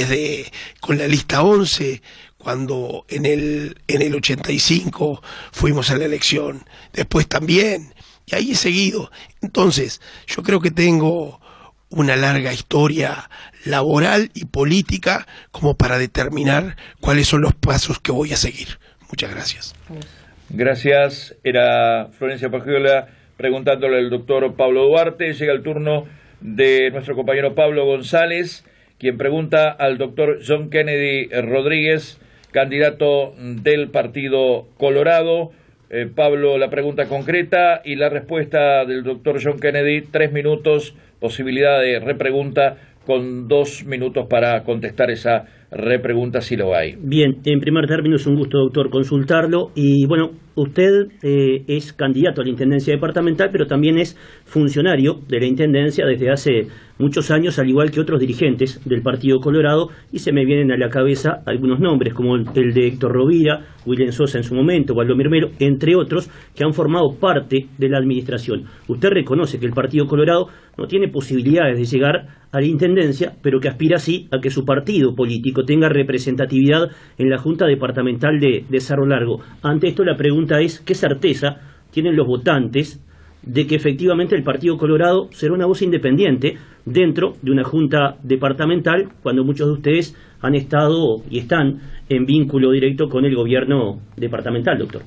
con la lista 11, cuando en el 85 fuimos a la elección. Después también, y ahí he seguido. Entonces, yo creo que tengo una larga historia laboral y política como para determinar cuáles son los pasos que voy a seguir. Muchas gracias. Gracias. Era Florencia Pagiola preguntándole al doctor Pablo Duarte. Llega el turno de nuestro compañero Pablo González, quien pregunta al doctor John Kennedy Rodríguez, candidato del Partido Colorado. Pablo, la pregunta concreta y la respuesta del doctor John Kennedy, 3 minutos, posibilidad de repregunta con 2 minutos para contestar esa repregunta si lo hay. Bien, en primer término es un gusto, doctor, consultarlo. Y bueno, usted es candidato a la Intendencia Departamental, pero también es funcionario de la Intendencia desde hace muchos años, al igual que otros dirigentes del Partido Colorado, y se me vienen a la cabeza algunos nombres, como el de Héctor Rovira, William Sosa en su momento, Waldomir Melo, entre otros, que han formado parte de la administración. Usted reconoce que el Partido Colorado no tiene posibilidades de llegar a la Intendencia, pero que aspira sí a que su partido político tenga representatividad en la Junta Departamental de Cerro Largo. Ante esto la pregunta es, ¿qué certeza tienen los votantes de que efectivamente el Partido Colorado será una voz independiente dentro de una Junta Departamental, cuando muchos de ustedes han estado y están en vínculo directo con el gobierno departamental, doctor?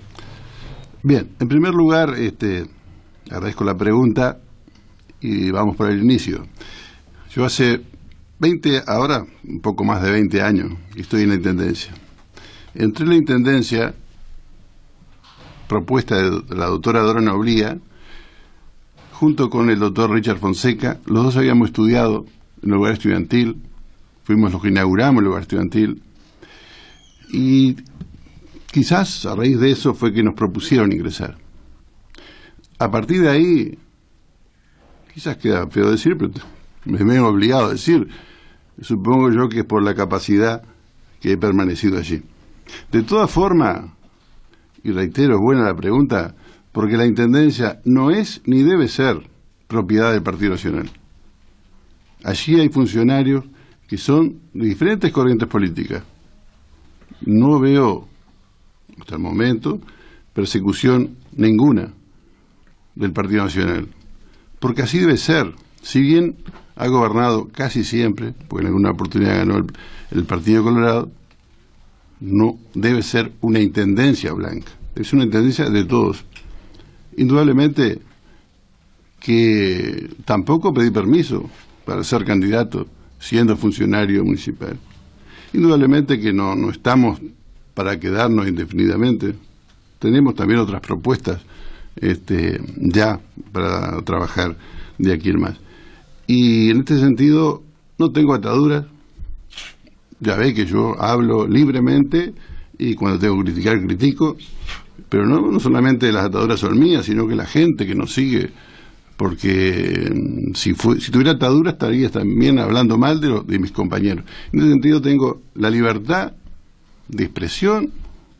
Bien, en primer lugar, agradezco la pregunta y vamos por el inicio. Yo hace ahora un poco más de 20 años que estoy en la Intendencia. Entré en la Intendencia, propuesta de la doctora Dora Noblía, junto con el doctor Richard Fonseca. Los dos habíamos estudiado en el lugar estudiantil, fuimos los que inauguramos el lugar estudiantil, y quizás a raíz de eso fue que nos propusieron ingresar. A partir de ahí, quizás queda feo decir, pero me veo obligado a decir, supongo yo que es por la capacidad que he permanecido allí. De todas formas, y reitero, es buena la pregunta, porque la Intendencia no es ni debe ser propiedad del Partido Nacional. Allí hay funcionarios que son de diferentes corrientes políticas. No veo, hasta el momento, persecución ninguna del Partido Nacional, porque así debe ser. Si bien ha gobernado casi siempre, porque en alguna oportunidad ganó el Partido Colorado, no debe ser una intendencia blanca, es una intendencia de todos. Indudablemente que tampoco pedí permiso para ser candidato siendo funcionario municipal. Indudablemente que no estamos para quedarnos indefinidamente. Tenemos también otras propuestas ya para trabajar de aquí en más. Y en este sentido no tengo ataduras. Ya ve que yo hablo libremente y cuando tengo que criticar, critico. Pero no solamente las ataduras son mías, sino que la gente que nos sigue, porque si tuviera ataduras estaría también hablando mal de mis compañeros. En ese sentido tengo la libertad de expresión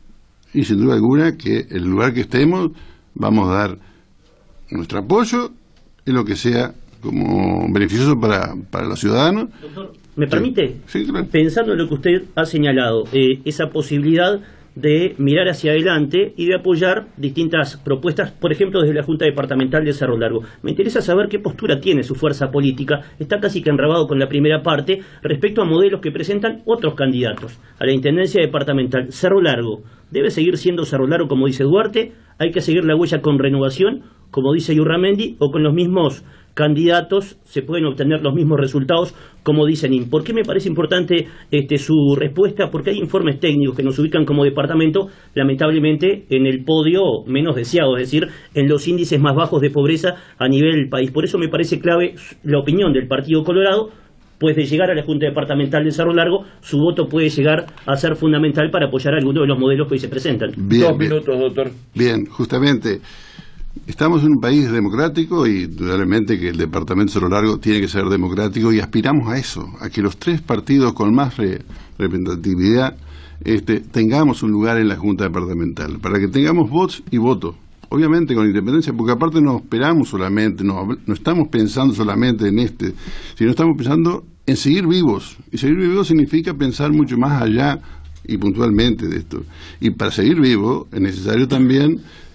y sin duda alguna que el lugar que estemos vamos a dar nuestro apoyo en lo que sea como beneficioso para los ciudadanos. Doctor, ¿me permite? Sí, claro. Pensando en lo que usted ha señalado, esa posibilidad de mirar hacia adelante y de apoyar distintas propuestas, por ejemplo, desde la Junta Departamental de Cerro Largo. Me interesa saber qué postura tiene su fuerza política, está casi que enrabado con la primera parte, respecto a modelos que presentan otros candidatos a la Intendencia Departamental. Cerro Largo, ¿debe seguir siendo Cerro Largo, como dice Duarte? ¿Hay que seguir la huella con renovación, como dice Yurramendi, o con los mismos candidatos se pueden obtener los mismos resultados, como dicen? ¿Por qué me parece importante su respuesta? Porque hay informes técnicos que nos ubican como departamento, lamentablemente, en el podio menos deseado, es decir, en los índices más bajos de pobreza a nivel país. Por eso me parece clave la opinión del Partido Colorado, pues de llegar a la Junta Departamental de Cerro Largo, su voto puede llegar a ser fundamental para apoyar alguno de los modelos que hoy se presentan. Bien, 2 minutos, doctor. Bien, justamente. Estamos en un país democrático y indudablemente que el departamento de Cerro Largo tiene que ser democrático y aspiramos a eso, a que los 3 partidos con más representatividad tengamos un lugar en la Junta Departamental, para que tengamos votos y votos, obviamente con independencia, porque aparte no esperamos solamente, no estamos pensando solamente en sino estamos pensando en seguir vivos, y seguir vivos significa pensar mucho más allá y puntualmente de esto. Y para seguir vivo es necesario también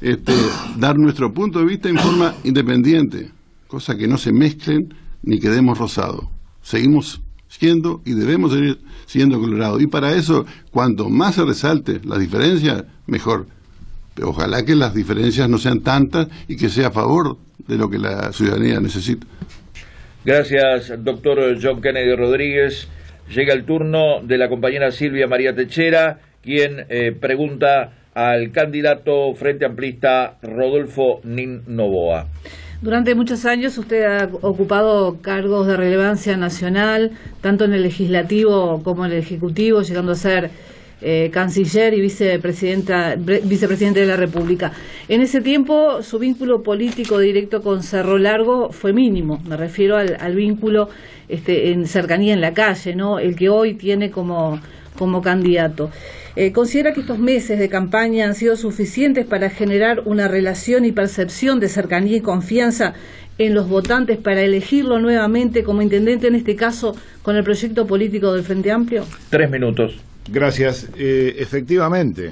dar nuestro punto de vista en forma independiente, cosa que no se mezclen ni quedemos rosados. Seguimos siendo y debemos seguir siendo colorados. Y para eso, cuanto más se resalte las diferencias, mejor. Pero ojalá que las diferencias no sean tantas y que sea a favor de lo que la ciudadanía necesita. Gracias, doctor John Kennedy Rodríguez. Llega el turno de la compañera Silvia María Techera, quien pregunta al candidato Frente Amplista Rodolfo Nin Novoa. Durante muchos años usted ha ocupado cargos de relevancia nacional, tanto en el legislativo como en el ejecutivo, llegando a ser canciller y vicepresidente de la República. En ese tiempo su vínculo político directo con Cerro Largo fue mínimo, me refiero al vínculo en cercanía en la calle, ¿no? El que hoy tiene como candidato. ¿Considera que estos meses de campaña han sido suficientes para generar una relación y percepción de cercanía y confianza en los votantes para elegirlo nuevamente como intendente, en este caso con el proyecto político del Frente Amplio? 3 minutos. Gracias. Efectivamente,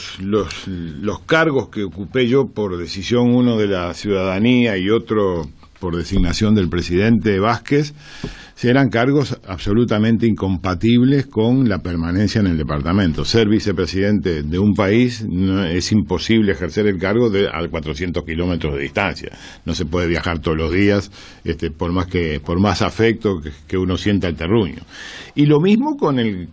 los cargos que ocupé yo por decisión, uno de la ciudadanía y otro por designación del presidente Vázquez, eran cargos absolutamente incompatibles con la permanencia en el departamento. Ser vicepresidente de un país es imposible ejercer el cargo a 400 kilómetros de distancia. No se puede viajar todos los días, por más afecto que uno sienta el terruño. Y lo mismo con el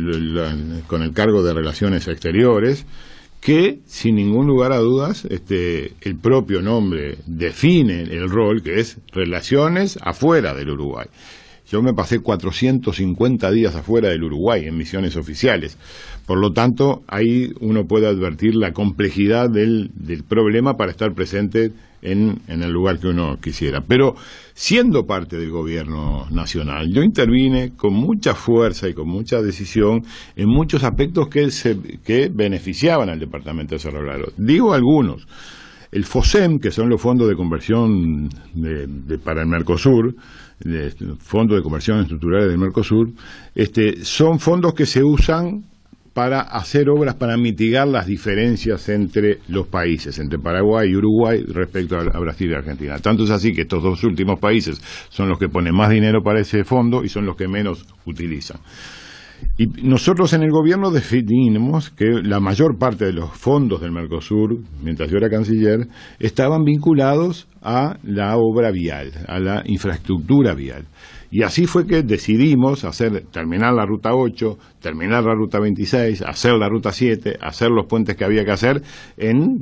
cargo de Relaciones Exteriores, que sin ningún lugar a dudas el propio nombre define el rol, que es relaciones afuera del Uruguay. Yo me pasé 450 días afuera del Uruguay en misiones oficiales. Por lo tanto, ahí uno puede advertir la complejidad del problema para estar presente en el lugar que uno quisiera. Pero siendo parte del gobierno nacional, yo intervine con mucha fuerza y con mucha decisión en muchos aspectos que beneficiaban al departamento de Cerro Largo. Digo algunos. El FOSEM, que son los fondos de conversión para el Mercosur, fondos de conversión estructurales del Mercosur, son fondos que se usan para hacer obras para mitigar las diferencias entre los países, entre Paraguay y Uruguay respecto a Brasil y Argentina. Tanto es así que estos dos últimos países son los que ponen más dinero para ese fondo y son los que menos utilizan. Y nosotros en el gobierno definimos que la mayor parte de los fondos del Mercosur, mientras yo era canciller, estaban vinculados a la obra vial, a la infraestructura vial. Y así fue que decidimos terminar la Ruta 8, terminar la Ruta 26, hacer la Ruta 7, hacer los puentes que había que hacer en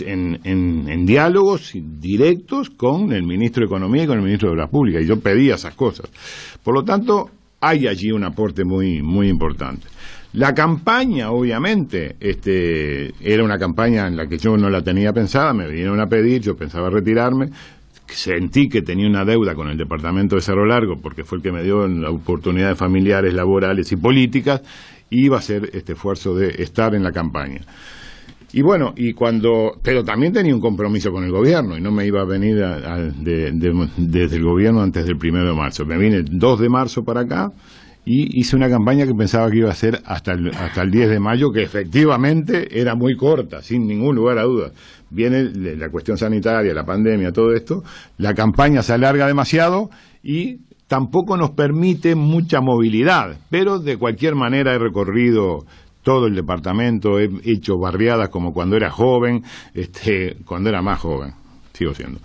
diálogos directos con el Ministro de Economía y con el Ministro de Obras Públicas. Y yo pedía esas cosas. Por lo tanto, hay allí un aporte muy, muy importante. La campaña, obviamente, era una campaña en la que yo no la tenía pensada, me vinieron a pedir, yo pensaba retirarme, sentí que tenía una deuda con el departamento de Cerro Largo, porque fue el que me dio la oportunidad de familiares, laborales y políticas, y iba a hacer este esfuerzo de estar en la campaña. Y bueno, pero también tenía un compromiso con el gobierno y no me iba a venir desde el gobierno antes del 1 de marzo. Me vine el 2 de marzo para acá y hice una campaña que pensaba que iba a ser hasta el 10 de mayo, que efectivamente era muy corta, sin ningún lugar a dudas. Viene la cuestión sanitaria, la pandemia, todo esto, la campaña se alarga demasiado y tampoco nos permite mucha movilidad, pero de cualquier manera he recorrido todo el departamento, he hecho barriadas como cuando era joven, cuando era más joven, sigo siendo,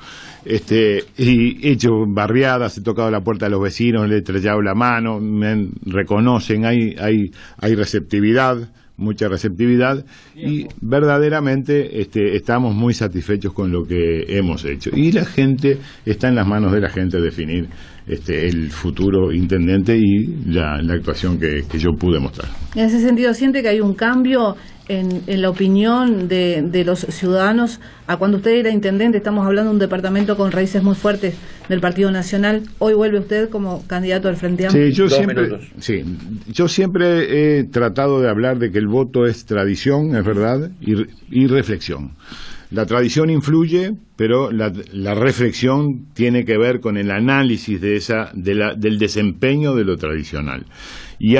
y he hecho barriadas, he tocado la puerta de los vecinos, le he estrellado la mano, me reconocen, hay receptividad, mucha receptividad, y verdaderamente estamos muy satisfechos con lo que hemos hecho. Y la gente, está en las manos de la gente definir el futuro intendente y la actuación que yo pude mostrar. En ese sentido, ¿siente que hay un cambio en la opinión de los ciudadanos a cuando usted era intendente? Estamos hablando de un departamento con raíces muy fuertes del Partido Nacional. Hoy vuelve usted como candidato al Frente Amplio. Sí, yo siempre he tratado de hablar de que el voto es tradición, es verdad, y reflexión. La tradición influye, pero la reflexión tiene que ver con el análisis del desempeño de lo tradicional. Y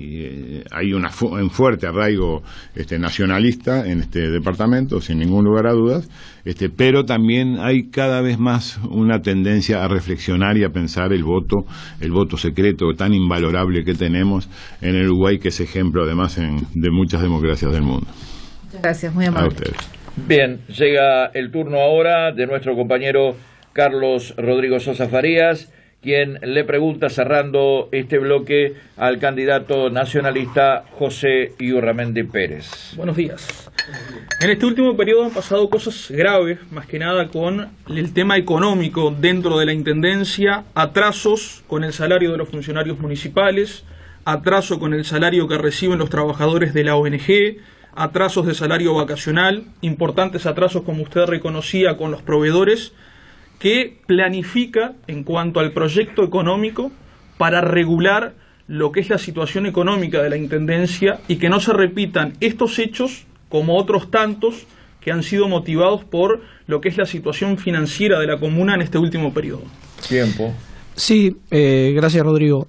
hay un fuerte arraigo nacionalista en este departamento, sin ningún lugar a dudas, pero también hay cada vez más una tendencia a reflexionar y a pensar el voto secreto tan invalorable que tenemos en el Uruguay, que es ejemplo además de muchas democracias del mundo. Muchas gracias, muy amable. A ustedes. Bien, llega el turno ahora de nuestro compañero Carlos Rodrigo Sosa Farías, quien le pregunta, cerrando este bloque, al candidato nacionalista José Iurramendi Pérez. Buenos días. En este último periodo han pasado cosas graves, más que nada con el tema económico dentro de la Intendencia, atrasos con el salario de los funcionarios municipales, atraso con el salario que reciben los trabajadores de la ONG, atrasos de salario vacacional, importantes atrasos, como usted reconocía, con los proveedores. ¿Qué planifica en cuanto al proyecto económico para regular lo que es la situación económica de la Intendencia y que no se repitan estos hechos como otros tantos que han sido motivados por lo que es la situación financiera de la comuna en este último periodo? Tiempo. Sí, gracias, Rodrigo.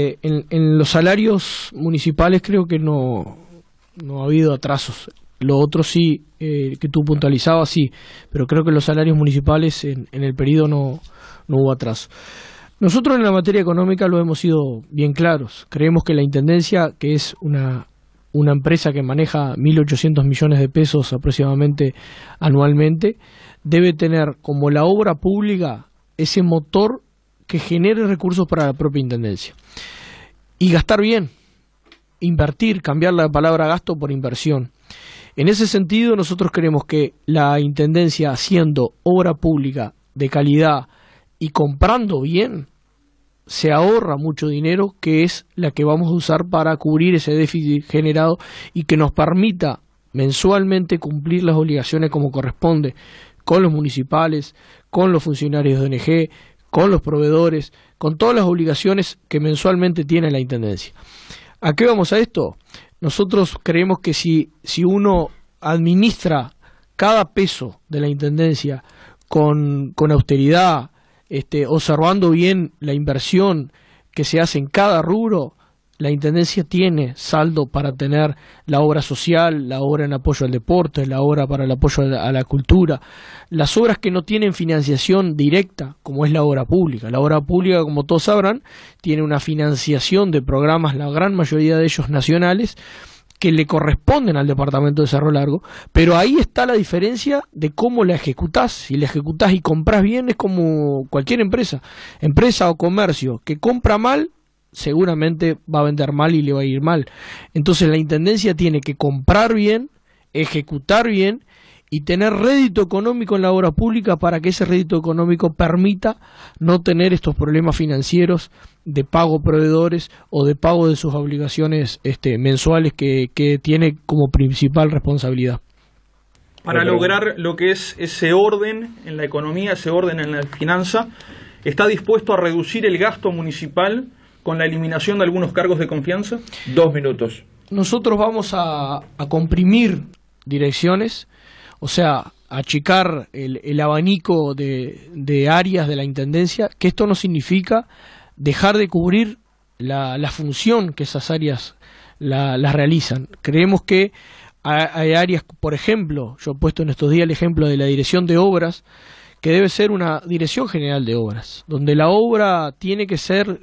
En los salarios municipales creo que no ha habido atrasos. Lo otro sí, que tú puntualizabas, sí, pero creo que los salarios municipales en el periodo no hubo atraso. Nosotros en la materia económica lo hemos sido bien claros. Creemos que la Intendencia, que es una empresa que maneja 1.800 millones de pesos aproximadamente anualmente, debe tener como la obra pública ese motor que genere recursos para la propia Intendencia. Y gastar bien, invertir, cambiar la palabra gasto por inversión. En ese sentido, nosotros creemos que la Intendencia, haciendo obra pública de calidad y comprando bien, se ahorra mucho dinero, que es la que vamos a usar para cubrir ese déficit generado y que nos permita mensualmente cumplir las obligaciones como corresponde con los municipales, con los funcionarios de ONG, con los proveedores, con todas las obligaciones que mensualmente tiene la Intendencia. ¿A qué vamos a esto? Nosotros creemos que si uno administra cada peso de la Intendencia con austeridad, observando bien la inversión que se hace en cada rubro, la Intendencia tiene saldo para tener la obra social, la obra en apoyo al deporte, la obra para el apoyo a la cultura, las obras que no tienen financiación directa, como es la obra pública. La obra pública, como todos sabrán, tiene una financiación de programas, la gran mayoría de ellos nacionales, que le corresponden al Departamento de Cerro Largo, pero ahí está la diferencia de cómo la ejecutás. Si la ejecutás y comprás bien, es como cualquier empresa o comercio que compra mal, seguramente va a vender mal y le va a ir mal. Entonces la Intendencia tiene que comprar bien, ejecutar bien y tener rédito económico en la obra pública para que ese rédito económico permita no tener estos problemas financieros de pago a proveedores o de pago de sus obligaciones mensuales que tiene como principal responsabilidad. Para lograr lo que es ese orden en la economía, ese orden en la finanza, ¿está dispuesto a reducir el gasto municipal con la eliminación de algunos cargos de confianza? 2 minutos. Nosotros vamos a comprimir direcciones, o sea, achicar el abanico de áreas de la Intendencia, que esto no significa dejar de cubrir la función que esas áreas las realizan. Creemos que hay áreas, por ejemplo, yo he puesto en estos días el ejemplo de la dirección de obras, que debe ser una dirección general de obras, donde la obra tiene que ser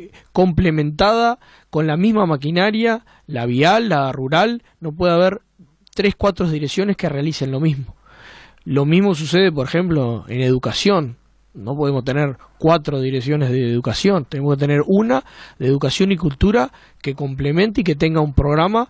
complementada con la misma maquinaria, la vial, la rural, no puede haber 3, 4 direcciones que realicen lo mismo. Lo mismo sucede, por ejemplo, en educación. No podemos tener 4 direcciones de educación, tenemos que tener una de educación y cultura que complemente y que tenga un programa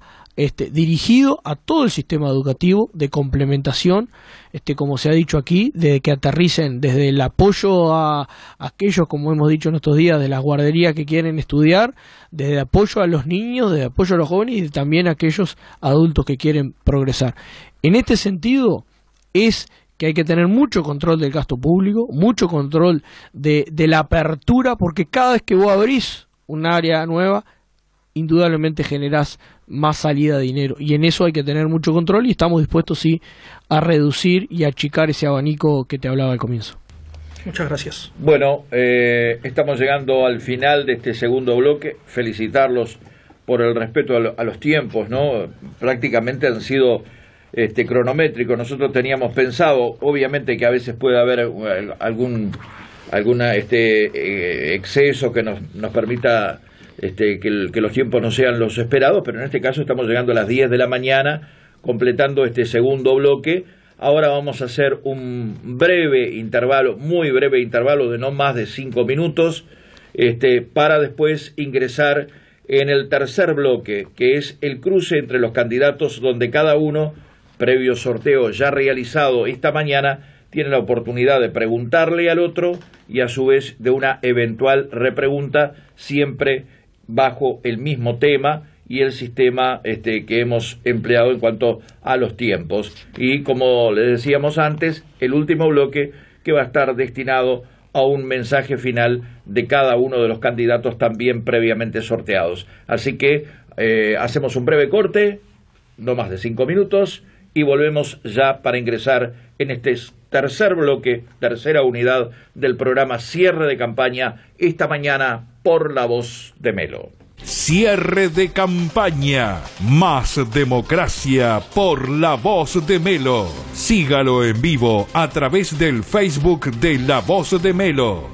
dirigido a todo el sistema educativo de complementación, como se ha dicho aquí, de que aterricen desde el apoyo a aquellos, como hemos dicho en estos días, de las guarderías que quieren estudiar, desde apoyo a los niños, desde apoyo a los jóvenes y también a aquellos adultos que quieren progresar. En este sentido es que hay que tener mucho control del gasto público, mucho control de la apertura, porque cada vez que vos abrís un área nueva, indudablemente generás más salida de dinero, y en eso hay que tener mucho control y estamos dispuestos sí a reducir y achicar ese abanico que te hablaba al comienzo. Muchas gracias. Bueno, estamos llegando al final de este segundo bloque. Felicitarlos por el respeto a los tiempos, ¿no? Prácticamente han sido cronométricos. Nosotros teníamos pensado, obviamente que a veces puede haber algún exceso que nos permita que los tiempos no sean los esperados, pero en este caso estamos llegando a las 10 de la mañana, completando este segundo bloque. Ahora vamos a hacer un breve intervalo, muy breve intervalo de no más de 5 minutos, para después ingresar en el tercer bloque, que es el cruce entre los candidatos, donde cada uno, previo sorteo ya realizado esta mañana, tiene la oportunidad de preguntarle al otro y a su vez de una eventual repregunta, siempre bajo el mismo tema y el sistema que hemos empleado en cuanto a los tiempos. Y como les decíamos antes, el último bloque que va a estar destinado a un mensaje final de cada uno de los candidatos también previamente sorteados. Así que hacemos un breve corte, no más de 5 minutos, y volvemos ya para ingresar en este tercer bloque, tercera unidad del programa Cierre de Campaña, esta mañana por La Voz de Melo. Cierre de campaña. Más democracia por La Voz de Melo. Sígalo en vivo a través del Facebook de La Voz de Melo.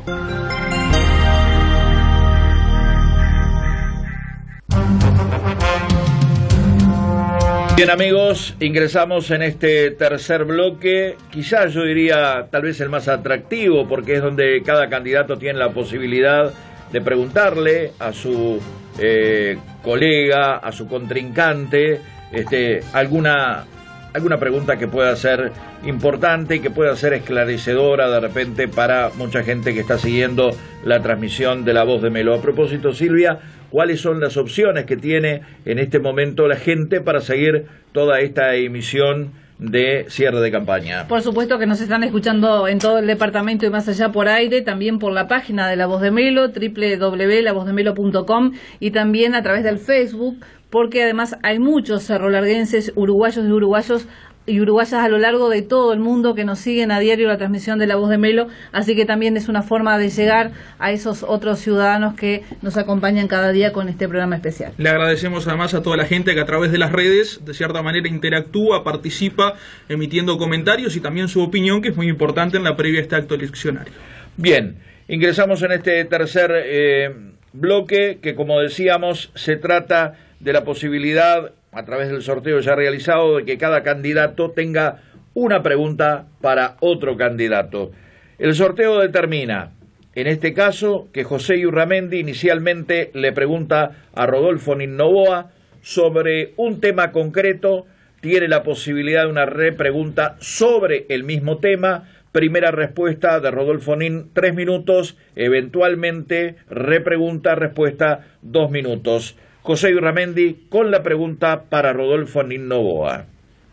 Bien, amigos, ingresamos en este tercer bloque, quizás yo diría tal vez el más atractivo, porque es donde cada candidato tiene la posibilidad de preguntarle a su colega, a su contrincante, alguna pregunta que pueda ser importante y que pueda ser esclarecedora de repente para mucha gente que está siguiendo la transmisión de La Voz de Melo. A propósito, Silvia, ¿cuáles son las opciones que tiene en este momento la gente para seguir toda esta emisión de cierre de campaña? Por supuesto que nos están escuchando en todo el departamento y más allá por aire, también por la página de La Voz de Melo, www.lavozdemelo.com, y también a través del Facebook, porque además hay muchos cerrolarguenses, uruguayos y uruguayas a lo largo de todo el mundo que nos siguen a diario la transmisión de La Voz de Melo, así que también es una forma de llegar a esos otros ciudadanos que nos acompañan cada día con este programa especial. Le agradecemos además a toda la gente que a través de las redes de cierta manera interactúa, participa, emitiendo comentarios y también su opinión, que es muy importante en la previa a este acto eleccionario. Bien, ingresamos en este tercer bloque que, como decíamos, se trata de la posibilidad, a través del sorteo ya realizado, de que cada candidato tenga una pregunta para otro candidato. El sorteo determina, en este caso, que José Iurramendi inicialmente le pregunta a Rodolfo Nin Novoa sobre un tema concreto, tiene la posibilidad de una repregunta sobre el mismo tema. Primera respuesta de Rodolfo Nin, 3 minutos, eventualmente repregunta, respuesta, 2 minutos. José Iurramendi con la pregunta para Rodolfo Nin Novoa.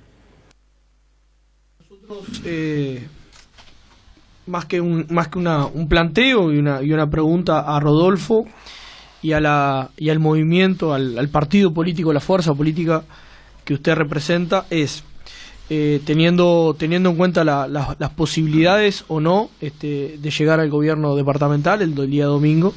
Nosotros, más que un planteo y una pregunta a Rodolfo y al movimiento, al partido político, la fuerza política que usted representa, es teniendo en cuenta las posibilidades o no de llegar al gobierno departamental el día domingo,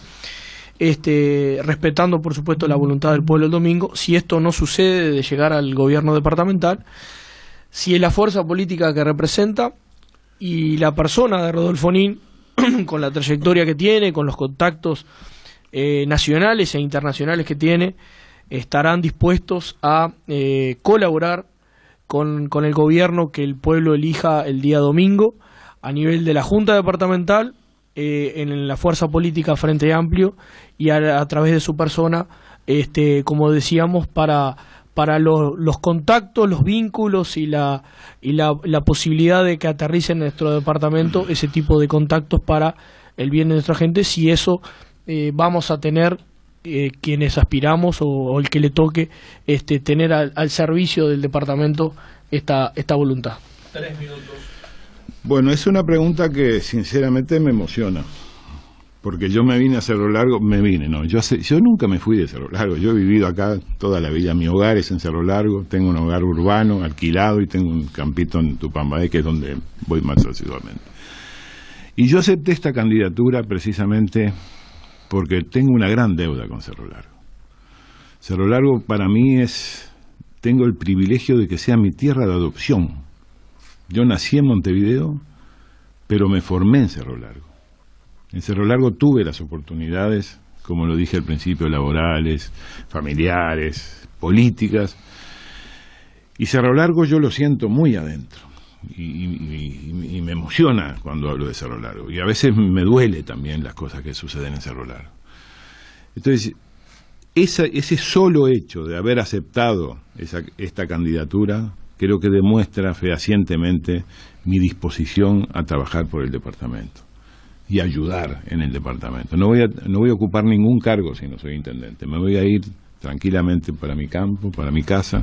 respetando por supuesto la voluntad del pueblo el domingo. Si esto no sucede de llegar al gobierno departamental, si es la fuerza política que representa y la persona de Rodolfo Nin, con la trayectoria que tiene, con los contactos nacionales e internacionales que tiene, estarán dispuestos a colaborar con el gobierno que el pueblo elija el día domingo a nivel de la Junta Departamental, en la fuerza política Frente Amplio, y a través de su persona, como decíamos, para los contactos, los vínculos y la posibilidad de que aterrice en nuestro departamento ese tipo de contactos para el bien de nuestra gente. Si eso vamos a tener quienes aspiramos o el que le toque tener al servicio del departamento esta voluntad. 3 minutos. Bueno, es una pregunta que sinceramente me emociona, porque yo me vine a Cerro Largo, yo nunca me fui de Cerro Largo, yo he vivido acá toda la vida, mi hogar es en Cerro Largo, tengo un hogar urbano, alquilado, y tengo un campito en Tupambaé, que es donde voy más asiduamente. Y yo acepté esta candidatura precisamente porque tengo una gran deuda con Cerro Largo. Cerro Largo para mí tengo el privilegio de que sea mi tierra de adopción. Yo nací en Montevideo, pero me formé en Cerro Largo. En Cerro Largo tuve las oportunidades, como lo dije al principio, laborales, familiares, políticas. Y Cerro Largo yo lo siento muy adentro. Y me emociona cuando hablo de Cerro Largo. Y a veces me duele también las cosas que suceden en Cerro Largo. Entonces, ese solo hecho de haber aceptado esta candidatura, creo que demuestra fehacientemente mi disposición a trabajar por el departamento y ayudar en el departamento. No voy a ocupar ningún cargo si no soy intendente. Me voy a ir tranquilamente para mi campo, para mi casa,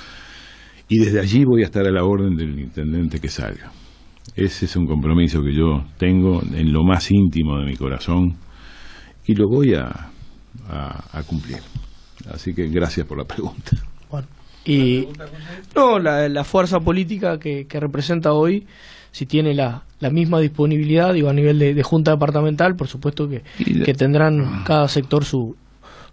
y desde allí voy a estar a la orden del intendente que salga. Ese es un compromiso que yo tengo en lo más íntimo de mi corazón y lo voy a cumplir. Así que gracias por la pregunta. Bueno, y no, la fuerza política que representa hoy, si tiene la misma disponibilidad, digo, a nivel de Junta Departamental, por supuesto que tendrán cada sector su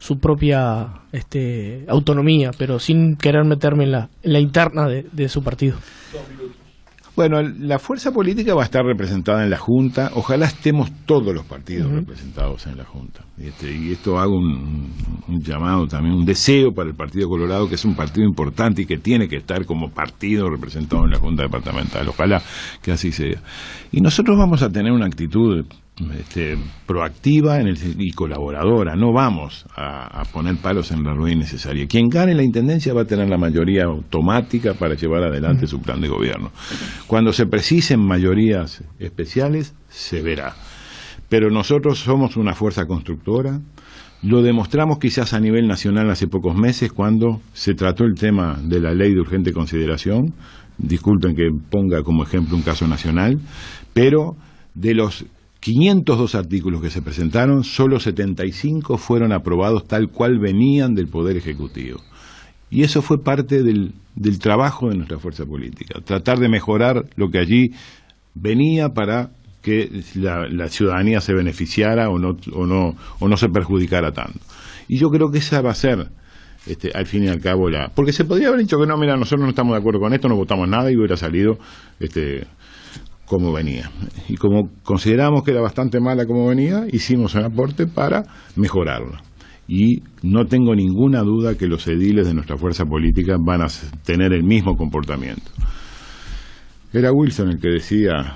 su propia autonomía, pero sin querer meterme en la interna de su partido. Bueno, la fuerza política va a estar representada en la Junta. Ojalá estemos todos los partidos representados en la Junta. Y esto hago un llamado también, un deseo para el Partido Colorado, que es un partido importante y que tiene que estar como partido representado en la Junta Departamental. Ojalá que así sea. Y nosotros vamos a tener una actitud proactiva y colaboradora. No vamos a poner palos en la rueda innecesaria. Quien gane la intendencia va a tener la mayoría automática para llevar adelante su plan de gobierno. Cuando se precisen mayorías especiales, se verá. Pero nosotros somos una fuerza constructora. Lo demostramos quizás a nivel nacional hace pocos meses cuando se trató el tema de la ley de urgente consideración. Disculpen que ponga como ejemplo un caso nacional, pero de los 502 artículos que se presentaron, solo 75 fueron aprobados tal cual venían del Poder Ejecutivo. Y eso fue parte del trabajo de nuestra fuerza política, tratar de mejorar lo que allí venía para que la ciudadanía se beneficiara o no se perjudicara tanto. Y yo creo que esa va a ser, al fin y al cabo, porque se podría haber dicho que no, mira, nosotros no estamos de acuerdo con esto, no votamos nada y hubiera salido como venía. Y como consideramos que era bastante mala como venía, hicimos un aporte para mejorarla. Y no tengo ninguna duda que los ediles de nuestra fuerza política van a tener el mismo comportamiento. Era Wilson el que decía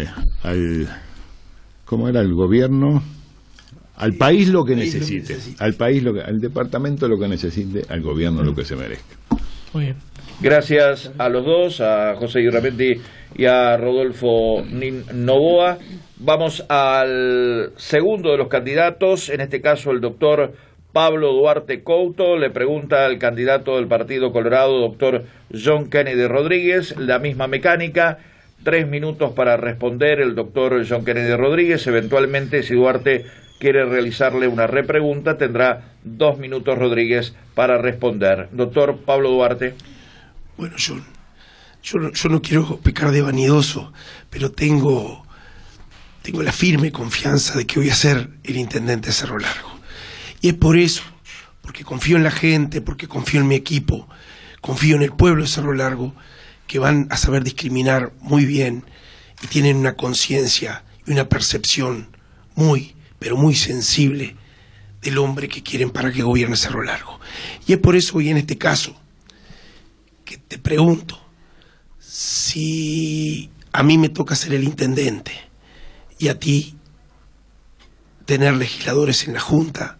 ¿cómo era? El gobierno, al país lo que necesite, al departamento lo que necesite, al gobierno lo que se merezca. Muy bien. Gracias a los dos, a José Guirramendi y a Rodolfo Novoa. Vamos al segundo de los candidatos, en este caso el doctor Pablo Duarte Couto. Le pregunta al candidato del Partido Colorado, doctor John Kennedy Rodríguez, la misma mecánica, 3 minutos para responder el doctor John Kennedy Rodríguez. Eventualmente, si Duarte quiere realizarle una repregunta, tendrá 2 minutos Rodríguez para responder. Doctor Pablo Duarte. Bueno, yo no quiero pecar de vanidoso, pero tengo la firme confianza de que voy a ser el intendente de Cerro Largo. Y es por eso, porque confío en la gente, porque confío en mi equipo, confío en el pueblo de Cerro Largo, que van a saber discriminar muy bien y tienen una conciencia y una percepción muy, pero muy sensible del hombre que quieren para que gobierne Cerro Largo. Y es por eso hoy en este caso que te pregunto, si a mí me toca ser el intendente y a ti tener legisladores en la Junta,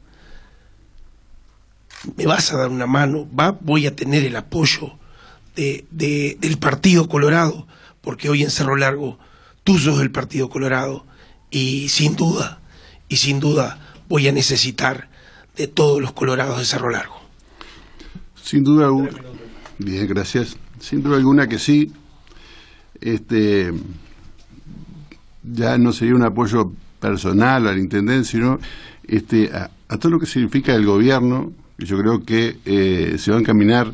¿me vas a dar una mano? ¿Voy a tener el apoyo del Partido Colorado? Porque hoy en Cerro Largo tú sos del Partido Colorado y sin duda voy a necesitar de todos los colorados de Cerro Largo. Sin duda alguna. Bien, gracias. Sin duda alguna que sí. Ya no sería un apoyo personal al intendente, sino a todo lo que significa el gobierno. Yo creo que se va a encaminar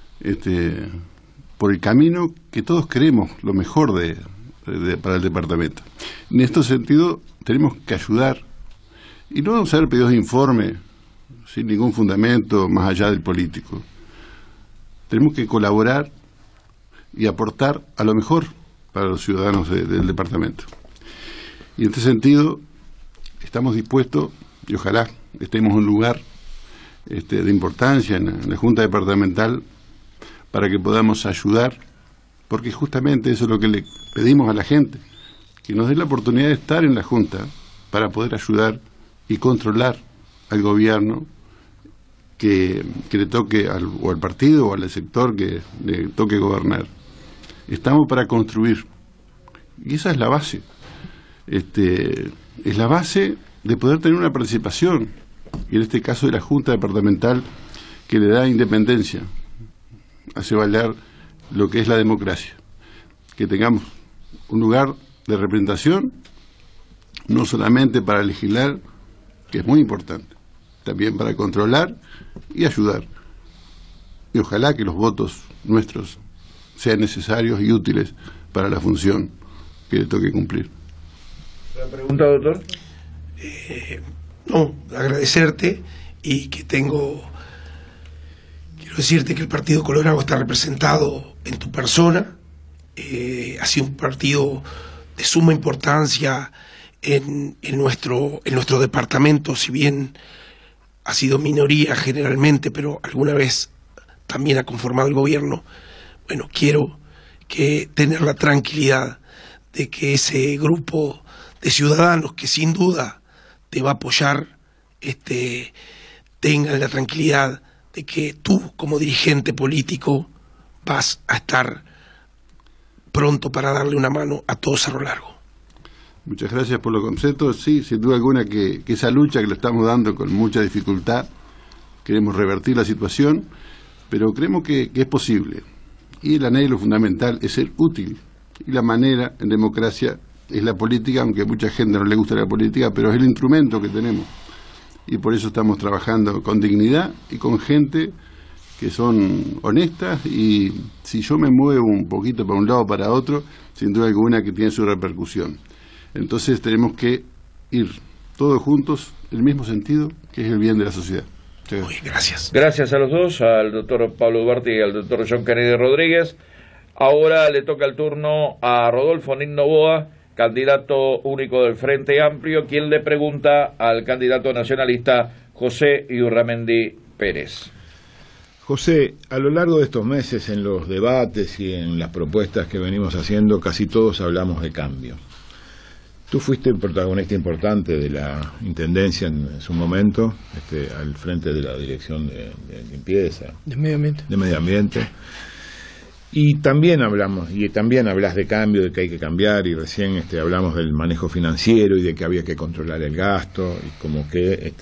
por el camino que todos queremos, lo mejor para el departamento. En este sentido, tenemos que ayudar y no vamos a hacer pedidos de informe sin ningún fundamento más allá del político. Tenemos que colaborar y aportar a lo mejor para los ciudadanos del departamento. Y en este sentido, estamos dispuestos, y ojalá estemos en un lugar de importancia en la Junta Departamental para que podamos ayudar, porque justamente eso es lo que le pedimos a la gente, que nos dé la oportunidad de estar en la Junta para poder ayudar y controlar al gobierno que le toque o al partido o al sector que le toque gobernar. Estamos para construir, y esa es la base. Es la base de poder tener una participación, y en este caso de la Junta Departamental, que le da independencia, hace valer lo que es la democracia, que tengamos un lugar de representación, no solamente para legislar, que es muy importante, también para controlar y ayudar. Y ojalá que los votos nuestros sean necesarios y útiles para la función que le toque cumplir. ¿La pregunta, doctor? No, agradecerte y que quiero decirte que el Partido Colorado está representado en tu persona. Ha sido un partido de suma importancia en nuestro departamento, si bien ha sido minoría generalmente, pero alguna vez también ha conformado el gobierno. Bueno, quiero tener la tranquilidad de que ese grupo de ciudadanos que sin duda te va a apoyar, tengan la tranquilidad de que tú como dirigente político vas a estar pronto para darle una mano a todo Cerro Largo. Muchas gracias por los conceptos. Sí, sin duda alguna que esa lucha que le estamos dando con mucha dificultad, queremos revertir la situación, pero creemos que es posible. Y el anhelo fundamental es ser útil. Y la manera en democracia es la política, aunque a mucha gente no le gusta la política, pero es el instrumento que tenemos. Y por eso estamos trabajando con dignidad y con gente que son honestas, y si yo me muevo un poquito para un lado o para otro, sin duda alguna que tiene su repercusión. Entonces tenemos que ir todos juntos en el mismo sentido, que es el bien de la sociedad. Muy gracias. Gracias a los dos, al doctor Pablo Duarte y al doctor John Kennedy Rodríguez. Ahora le toca el turno a Rodolfo Nin Novoa, candidato único del Frente Amplio, quien le pregunta al candidato nacionalista José Iurramendi Pérez. José, a lo largo de estos meses, en los debates y en las propuestas que venimos haciendo, casi todos hablamos de cambio. Tú fuiste protagonista importante de la intendencia en su momento, al frente de la dirección de limpieza, de medio ambiente. Y también hablas de cambio, de que hay que cambiar, y recién hablamos del manejo financiero y de que había que controlar el gasto, y como que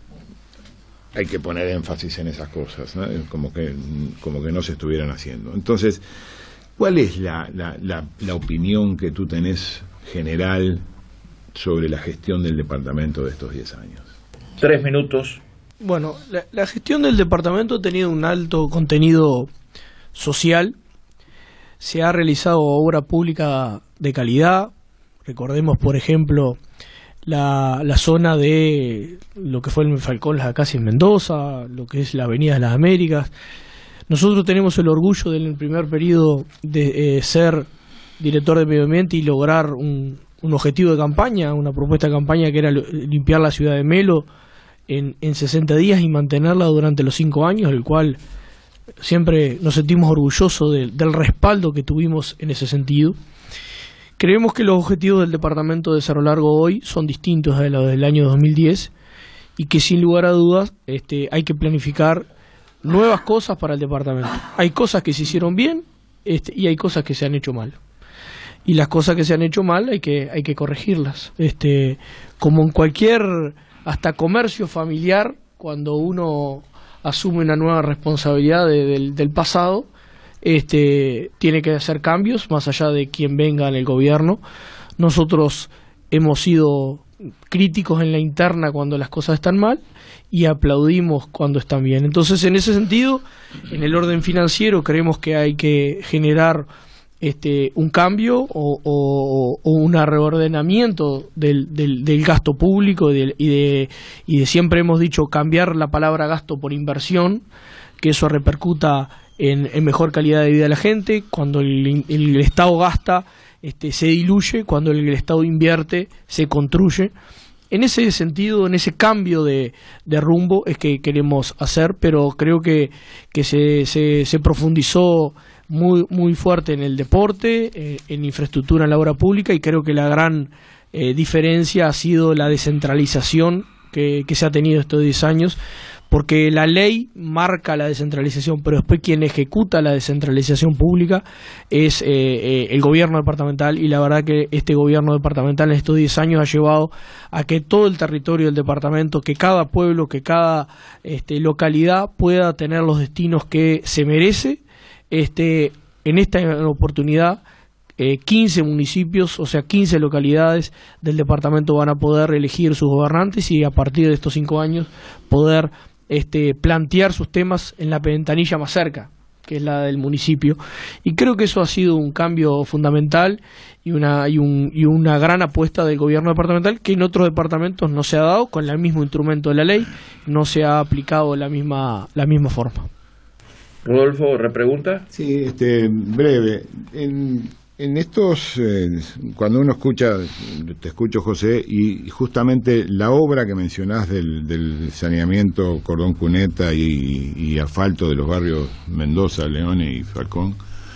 hay que poner énfasis en esas cosas, ¿no? como que no se estuvieran haciendo. Entonces, ¿cuál es la opinión que tú tenés general sobre la gestión del departamento de estos 10 años? 3 minutos. Bueno, la gestión del departamento ha tenido un alto contenido social. Se ha realizado obra pública de calidad. Recordemos, por ejemplo, la zona de lo que fue el Falcón Las Acacias en Mendoza, lo que es la Avenida de las Américas. Nosotros tenemos el orgullo del primer periodo de ser director de medio ambiente y lograr un objetivo de campaña, una propuesta de campaña que era limpiar la ciudad de Melo en 60 días y mantenerla durante los 5 años, el cual siempre nos sentimos orgullosos del respaldo que tuvimos en ese sentido. Creemos que los objetivos del departamento de Cerro Largo hoy son distintos a los del año 2010 y que sin lugar a dudas hay que planificar nuevas cosas para el departamento. Hay cosas que se hicieron bien y hay cosas que se han hecho mal. Y las cosas que se han hecho mal hay que corregirlas. Como en cualquier, hasta comercio familiar, cuando uno asume una nueva responsabilidad del pasado, tiene que hacer cambios más allá de quien venga en el gobierno. Nosotros hemos sido críticos en la interna cuando las cosas están mal y aplaudimos cuando están bien. Entonces, en ese sentido, en el orden financiero creemos que hay que generar un cambio o un reordenamiento del gasto público y de siempre hemos dicho cambiar la palabra gasto por inversión, que eso repercuta en mejor calidad de vida de la gente. Cuando el Estado gasta, se diluye; cuando el Estado invierte, se construye. En ese sentido, en ese cambio de rumbo es que queremos hacer, pero creo que se profundizó muy fuerte en el deporte, en infraestructura, en la obra pública, y creo que la gran diferencia ha sido la descentralización que se ha tenido estos 10 años, porque la ley marca la descentralización, pero después quien ejecuta la descentralización pública es el gobierno departamental, y la verdad que este gobierno departamental en estos 10 años ha llevado a que todo el territorio del departamento, que cada pueblo, que cada localidad pueda tener los destinos que se merece. En esta oportunidad 15 municipios, o sea 15 localidades del departamento van a poder elegir sus gobernantes y a partir de estos 5 años poder plantear sus temas en la ventanilla más cerca, que es la del municipio, y creo que eso ha sido un cambio fundamental y una gran apuesta del gobierno departamental, que en otros departamentos no se ha dado con el mismo instrumento de la ley, no se ha aplicado la misma forma. Rodolfo, ¿repregunta? Sí, breve. En estos, cuando uno escucha, te escucho, José, y justamente la obra que mencionás del saneamiento Cordón Cuneta y asfalto de los barrios Mendoza, Leones y Falcón,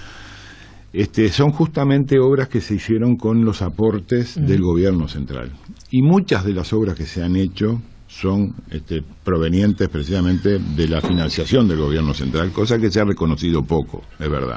son justamente obras que se hicieron con los aportes del gobierno central. Y muchas de las obras que se han hecho son provenientes precisamente de la financiación del gobierno central, cosa que se ha reconocido poco, es verdad.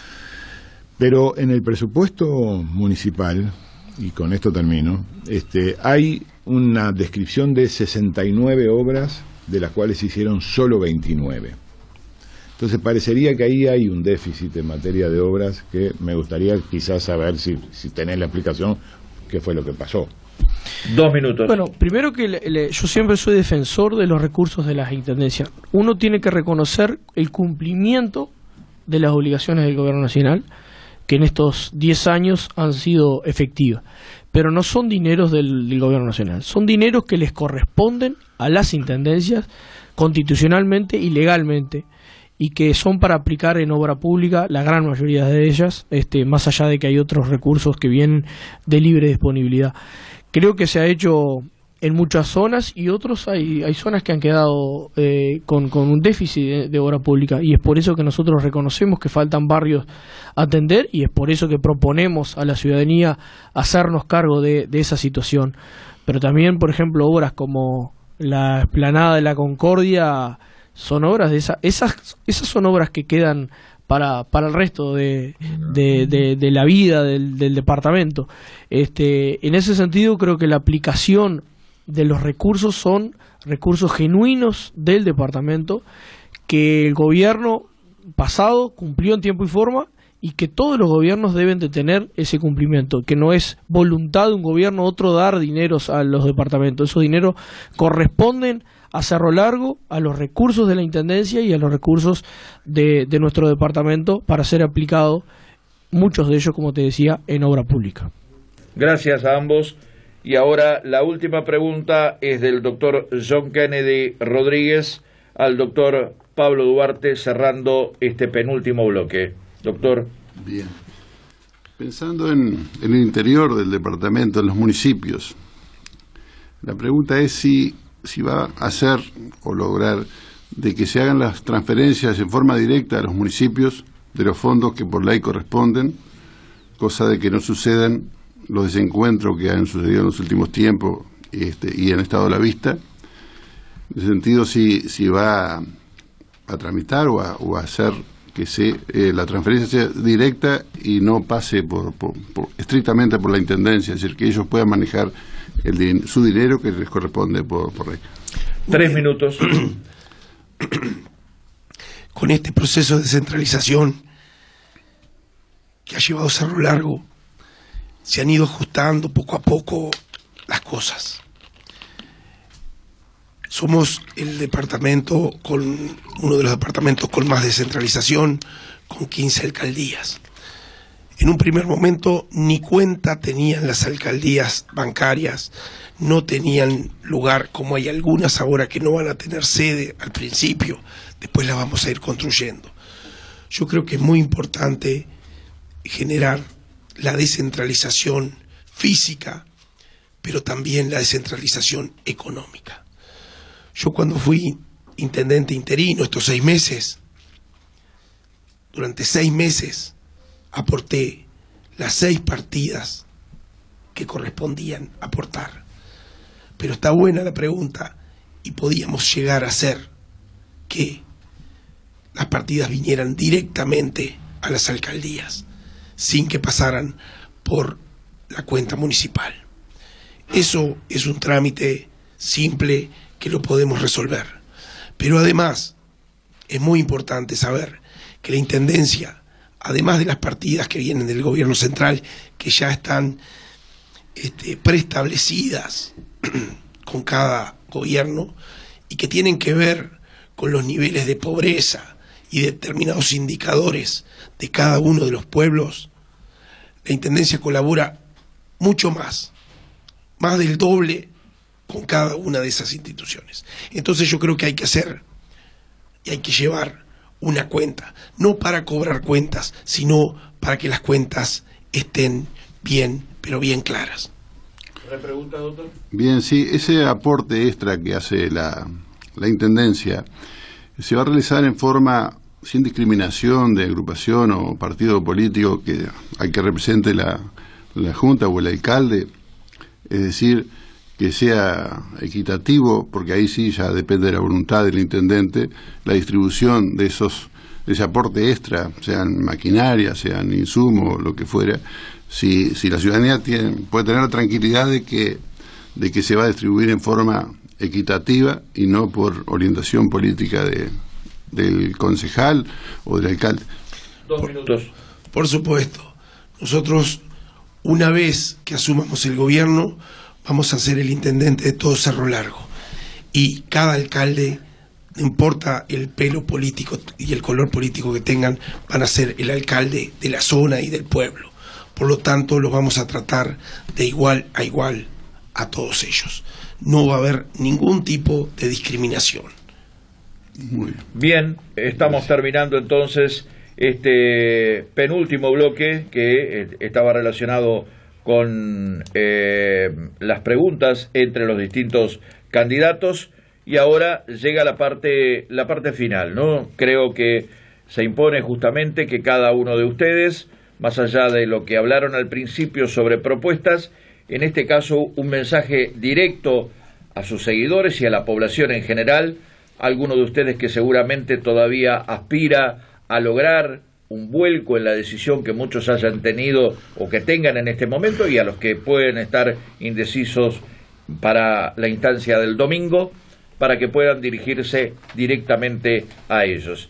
Pero en el presupuesto municipal, y con esto termino, hay una descripción de 69 obras, de las cuales se hicieron solo 29. Entonces parecería que ahí hay un déficit en materia de obras que me gustaría quizás saber si tenés la explicación, qué fue lo que pasó. 2 minutos. Bueno, primero que yo siempre soy defensor de los recursos de las intendencias. Uno tiene que reconocer el cumplimiento de las obligaciones del gobierno nacional, que en estos 10 años han sido efectivas, pero no son dineros del gobierno nacional, son dineros que les corresponden a las intendencias constitucionalmente y legalmente, y que son para aplicar en obra pública, la gran mayoría de ellas, más allá de que hay otros recursos que vienen de libre disponibilidad. Creo que se ha hecho en muchas zonas, y otros hay zonas que han quedado con un déficit de obra pública, y es por eso que nosotros reconocemos que faltan barrios a atender, y es por eso que proponemos a la ciudadanía hacernos cargo de esa situación. Pero también, por ejemplo, obras como la Explanada de la Concordia son obras de esas son obras que quedan para el resto de la vida del departamento. En ese sentido, creo que la aplicación de los recursos son recursos genuinos del departamento, que el gobierno pasado cumplió en tiempo y forma, y que todos los gobiernos deben de tener ese cumplimiento, que no es voluntad de un gobierno otro dar dineros a los departamentos. Esos dineros corresponden a Cerro Largo, a los recursos de la Intendencia y a los recursos de nuestro departamento, para ser aplicados, muchos de ellos, como te decía, en obra pública. Gracias a ambos. Y ahora la última pregunta es del doctor John Kennedy Rodríguez al doctor Pablo Duarte, cerrando este penúltimo bloque. Doctor. Bien. Pensando en el interior del departamento, en los municipios, la pregunta es si va a hacer o lograr de que se hagan las transferencias en forma directa a los municipios de los fondos que por ley corresponden, cosa de que no sucedan los desencuentros que han sucedido en los últimos tiempos y han estado a la vista. En ese sentido, si va a tramitar o a hacer que la transferencia sea directa y no pase estrictamente por la Intendencia, es decir, que ellos puedan manejar su dinero que les corresponde por ley. 3 minutos. Con este proceso de descentralización que ha llevado Cerro Largo, se han ido ajustando poco a poco las cosas. Somos el departamento uno de los departamentos con más descentralización, con 15 alcaldías. En un primer momento ni cuenta tenían las alcaldías bancarias, no tenían lugar, como hay algunas ahora que no van a tener sede al principio, después las vamos a ir construyendo. Yo creo que es muy importante generar la descentralización física, pero también la descentralización económica. Yo cuando fui intendente interino estos 6 meses, durante 6 meses aporté las 6 partidas que correspondían aportar. Pero está buena la pregunta, y podíamos llegar a hacer que las partidas vinieran directamente a las alcaldías, sin que pasaran por la cuenta municipal. Eso es un trámite simple que lo podemos resolver. Pero además es muy importante saber que la Intendencia, además de las partidas que vienen del gobierno central, que ya están preestablecidas con cada gobierno y que tienen que ver con los niveles de pobreza y determinados indicadores de cada uno de los pueblos, la Intendencia colabora mucho más del doble con cada una de esas instituciones. Entonces yo creo que hay que hacer y hay que llevar una cuenta, no para cobrar cuentas, sino para que las cuentas estén bien, pero bien claras. ¿Repregunta, doctor? Bien, sí, ese aporte extra que hace la Intendencia se va a realizar en forma sin discriminación de agrupación o partido político al que represente la Junta o el alcalde, es decir, que sea equitativo, porque ahí sí ya depende de la voluntad del intendente, la distribución de ese aporte extra, sean maquinaria, sean insumos, lo que fuera, si la ciudadanía puede tener la tranquilidad de que se va a distribuir en forma equitativa y no por orientación política del concejal o del alcalde. 2 minutos. Por supuesto. Nosotros, una vez que asumamos el gobierno, vamos a ser el intendente de todo Cerro Largo. Y cada alcalde, no importa el pelo político y el color político que tengan, van a ser el alcalde de la zona y del pueblo. Por lo tanto, los vamos a tratar de igual a igual a todos ellos. No va a haber ningún tipo de discriminación. Muy bien, estamos terminando entonces este penúltimo bloque que estaba relacionado con las preguntas entre los distintos candidatos, y ahora llega la parte final, ¿no? Creo que se impone justamente que cada uno de ustedes, más allá de lo que hablaron al principio sobre propuestas, en este caso un mensaje directo a sus seguidores y a la población en general, alguno de ustedes que seguramente todavía aspira a lograr un vuelco en la decisión que muchos hayan tenido o que tengan en este momento, y a los que pueden estar indecisos para la instancia del domingo, para que puedan dirigirse directamente a ellos.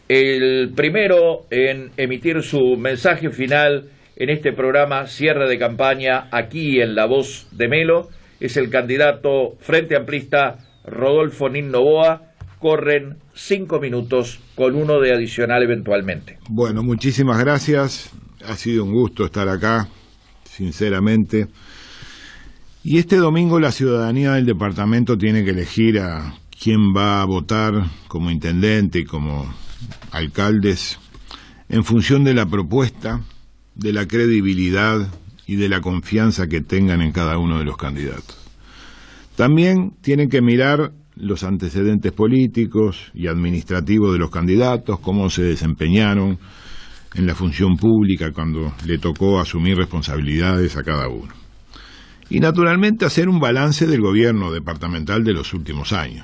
El primero en emitir su mensaje final en este programa cierre de campaña aquí en La Voz de Melo es el candidato Frente Amplista Rodolfo Nin Noboa. Corren 5 minutos con uno de adicional eventualmente. Bueno, muchísimas gracias. Ha sido un gusto estar acá, sinceramente. Y este domingo la ciudadanía del departamento tiene que elegir a quién va a votar como intendente y como alcaldes en función de la propuesta, de la credibilidad y de la confianza que tengan en cada uno de los candidatos. También tienen que mirar los antecedentes políticos y administrativos de los candidatos, cómo se desempeñaron en la función pública cuando le tocó asumir responsabilidades a cada uno. Y naturalmente hacer un balance del gobierno departamental de los últimos años.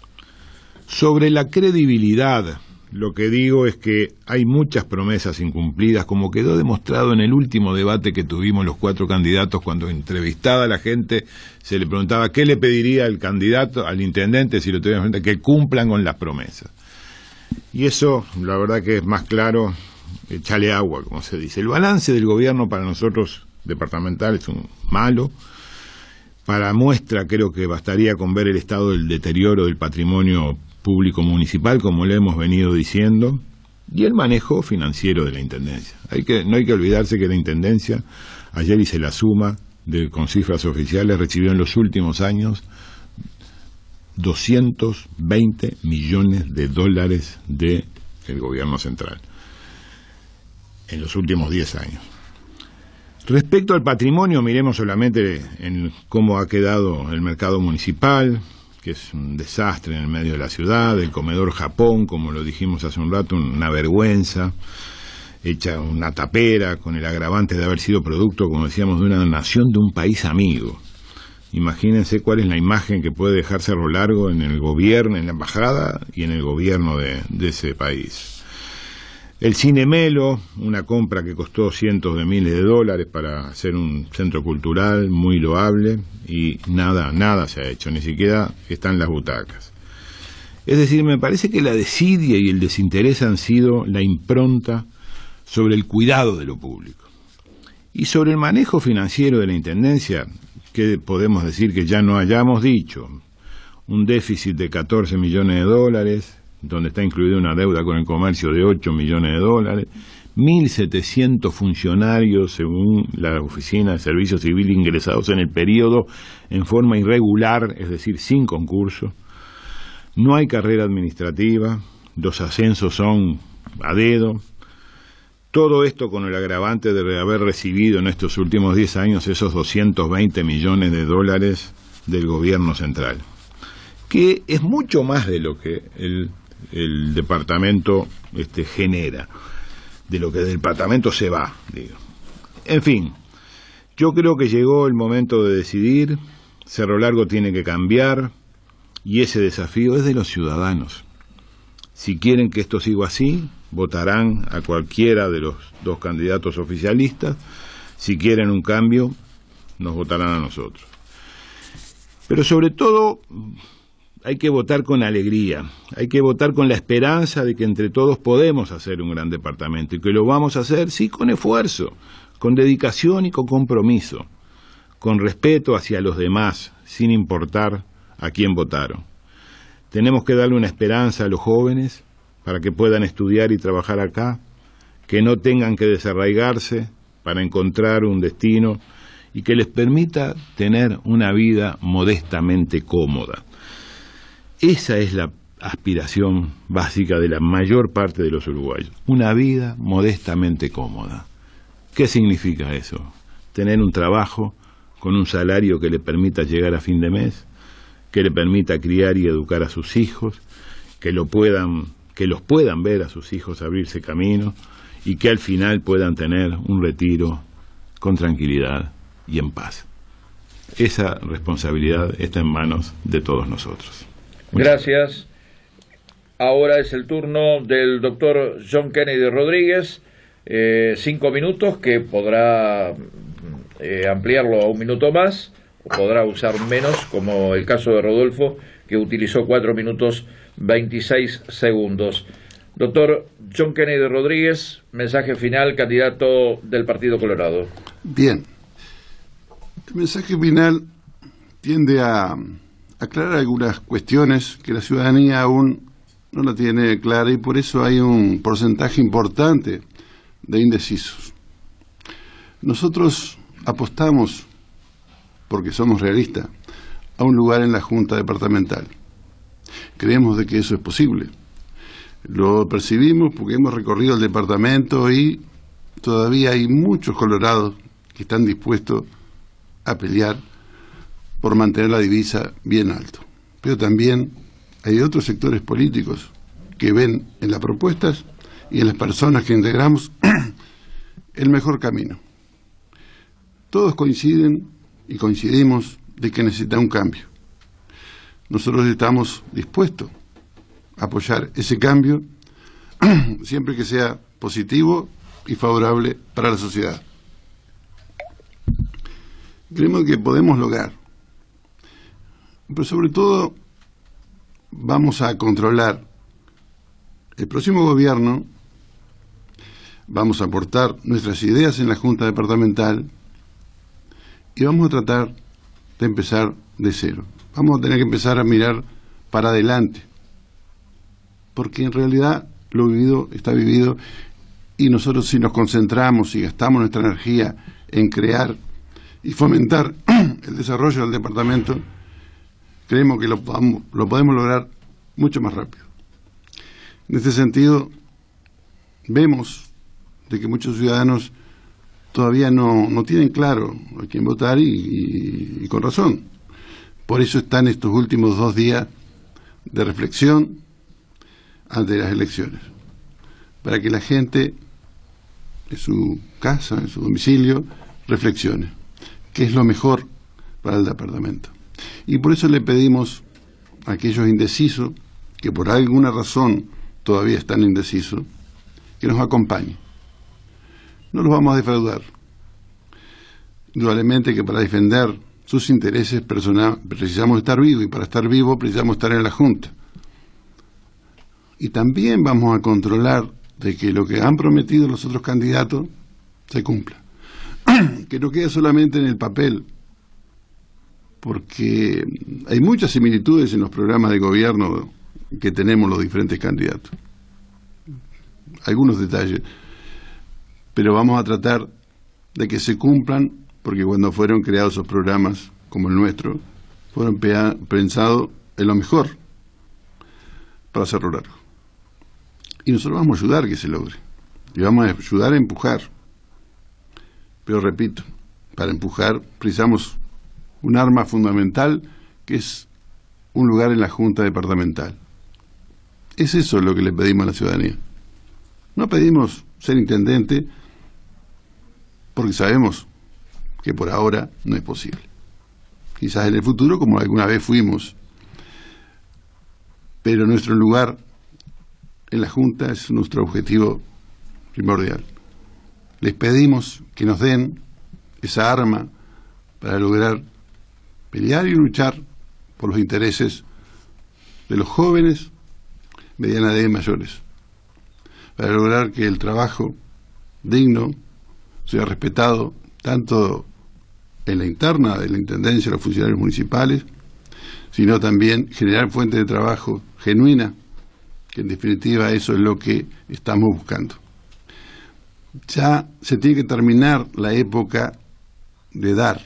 Sobre la credibilidad, lo que digo es que hay muchas promesas incumplidas, como quedó demostrado en el último debate que tuvimos los 4 candidatos, cuando entrevistada a la gente se le preguntaba qué le pediría el candidato al intendente si lo tuviera en frente, que cumplan con las promesas. Y eso, la verdad que es más claro, echale agua, como se dice. El balance del gobierno para nosotros departamental es un malo. Para muestra creo que bastaría con ver el estado del deterioro del patrimonio público municipal, como le hemos venido diciendo, y el manejo financiero de la Intendencia. No hay que olvidarse que la Intendencia, ayer hice la suma con cifras oficiales, recibió en los últimos años 220 millones de dólares del gobierno central, en los últimos 10 años. Respecto al patrimonio, miremos solamente en cómo ha quedado el mercado municipal, que es un desastre en el medio de la ciudad, el comedor Japón, como lo dijimos hace un rato, una vergüenza, hecha una tapera, con el agravante de haber sido producto, como decíamos, de una donación de un país amigo. Imagínense cuál es la imagen que puede dejar Cerro Largo en el gobierno, en la embajada y en el gobierno de ese país. El Cine Melo, una compra que costó cientos de miles de dólares para hacer un centro cultural muy loable, y nada se ha hecho, ni siquiera están las butacas. Es decir, me parece que la desidia y el desinterés han sido la impronta sobre el cuidado de lo público. Y sobre el manejo financiero de la Intendencia, ¿qué podemos decir que ya no hayamos dicho? Un déficit de 14 millones de dólares, donde está incluida una deuda con el comercio de 8 millones de dólares, 1.700 funcionarios, según la Oficina de Servicio Civil, ingresados en el periodo en forma irregular, es decir, sin concurso. No hay carrera administrativa, los ascensos son a dedo. Todo esto con el agravante de haber recibido en estos últimos 10 años esos 220 millones de dólares del gobierno central, que es mucho más de lo que el departamento genera, de lo que del departamento se va, digo. En fin, yo creo que llegó el momento de decidir. Cerro Largo tiene que cambiar, y ese desafío es de los ciudadanos. Si quieren que esto siga así, votarán a cualquiera de los dos candidatos oficialistas. Si quieren un cambio, nos votarán a nosotros. Pero sobre todo hay que votar con alegría, hay que votar con la esperanza de que entre todos podemos hacer un gran departamento, y que lo vamos a hacer, sí, con esfuerzo, con dedicación y con compromiso, con respeto hacia los demás, sin importar a quién votaron. Tenemos que darle una esperanza a los jóvenes para que puedan estudiar y trabajar acá, que no tengan que desarraigarse para encontrar un destino y que les permita tener una vida modestamente cómoda. Esa es la aspiración básica de la mayor parte de los uruguayos, una vida modestamente cómoda. ¿Qué significa eso? Tener un trabajo con un salario que le permita llegar a fin de mes, que le permita criar y educar a sus hijos, que los puedan ver a sus hijos abrirse camino, y que al final puedan tener un retiro con tranquilidad y en paz. Esa responsabilidad está en manos de todos nosotros. Gracias. Ahora es el turno del doctor John Kennedy Rodríguez, 5 minutos, que podrá ampliarlo a 1 minuto más, o podrá usar menos, como el caso de Rodolfo, que utilizó 4 minutos 26 segundos. Doctor John Kennedy Rodríguez, mensaje final, candidato del Partido Colorado. Bien. El mensaje final tiende a aclarar algunas cuestiones que la ciudadanía aún no la tiene clara, y por eso hay un porcentaje importante de indecisos. Nosotros apostamos, porque somos realistas, a un lugar en la Junta Departamental. Creemos de que eso es posible. Lo percibimos porque hemos recorrido el departamento y todavía hay muchos colorados que están dispuestos a pelear por mantener la divisa bien alto. Pero también hay otros sectores políticos que ven en las propuestas y en las personas que integramos el mejor camino. Todos coinciden y coincidimos de que necesita un cambio. Nosotros estamos dispuestos a apoyar ese cambio siempre que sea positivo y favorable para la sociedad. Creemos que podemos lograr, pero sobre todo vamos a controlar el próximo gobierno, vamos a aportar nuestras ideas en la Junta Departamental y vamos a tratar de empezar de cero. Vamos a tener que empezar a mirar para adelante, porque en realidad lo vivido está vivido, y nosotros, si nos concentramos y gastamos nuestra energía en crear y fomentar el desarrollo del departamento, creemos que lo podemos lograr mucho más rápido. En este sentido, vemos de que muchos ciudadanos todavía no tienen claro a quién votar, y con razón. Por eso están estos últimos 2 días de reflexión ante las elecciones, para que la gente en su casa, en su domicilio, reflexione qué es lo mejor para el departamento. Y por eso le pedimos a aquellos indecisos, que por alguna razón todavía están indecisos, que nos acompañen. No los vamos a defraudar. Indudablemente que para defender sus intereses personales precisamos estar vivos, y para estar vivos precisamos estar en la Junta. Y también vamos a controlar de que lo que han prometido los otros candidatos se cumpla. Que no quede solamente en el papel, porque hay muchas similitudes en los programas de gobierno que tenemos los diferentes candidatos. Algunos detalles, pero vamos a tratar de que se cumplan, porque cuando fueron creados esos programas como el nuestro, fueron pensados en lo mejor para hacerlo largo. Y nosotros vamos a ayudar a que se logre, y vamos a ayudar a empujar. Pero repito, para empujar precisamos un arma fundamental, que es un lugar en la Junta Departamental. Es eso lo que le pedimos a la ciudadanía. No pedimos ser intendente porque sabemos que por ahora no es posible. Quizás en el futuro, como alguna vez fuimos. Pero nuestro lugar en la Junta es nuestro objetivo primordial. Les pedimos que nos den esa arma para lograr pelear y luchar por los intereses de los jóvenes, medianas edad y mayores, para lograr que el trabajo digno sea respetado tanto en la interna de la Intendencia, los funcionarios municipales, sino también generar fuentes de trabajo genuina, que en definitiva eso es lo que estamos buscando. Ya se tiene que terminar la época de dar,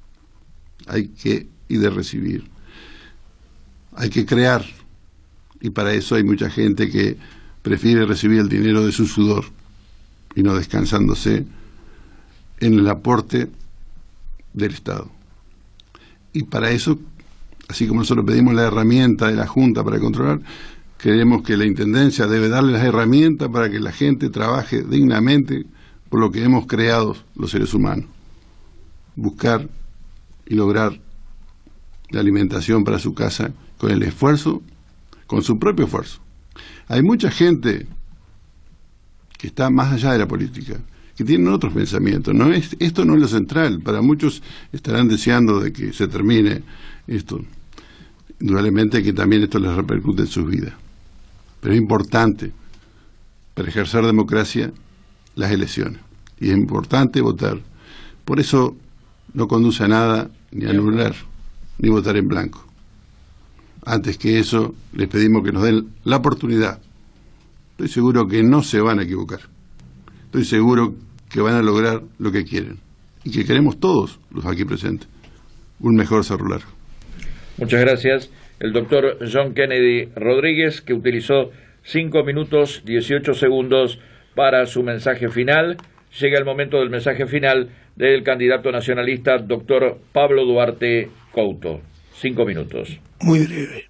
y de recibir. Hay que crear, y para eso hay mucha gente que prefiere recibir el dinero de su sudor y no descansándose en el aporte del Estado. Y para eso, así como nosotros pedimos la herramienta de la Junta para controlar, creemos que la Intendencia debe darle las herramientas para que la gente trabaje dignamente por lo que hemos creado los seres humanos. Buscar y lograr la alimentación para su casa con el esfuerzo, con su propio esfuerzo. Hay mucha gente que está más allá de la política, que tienen otros pensamientos. Esto no es lo central. Para muchos estarán deseando de que se termine esto. Indudablemente que también esto les repercute en sus vidas. Pero es importante para ejercer democracia las elecciones. Y es importante votar. Por eso no conduce a nada ni a anular, ni votar en blanco. Antes que eso, les pedimos que nos den la oportunidad. Estoy seguro que no se van a equivocar. Estoy seguro que van a lograr lo que quieren. Y que queremos todos los aquí presentes. Un mejor Cerro Largo. Muchas gracias. El doctor John Kennedy Rodríguez, que utilizó 5 minutos 18 segundos para su mensaje final. Llega el momento del mensaje final del candidato nacionalista, doctor Pablo Duarte Couto. 5 minutos. Muy breve.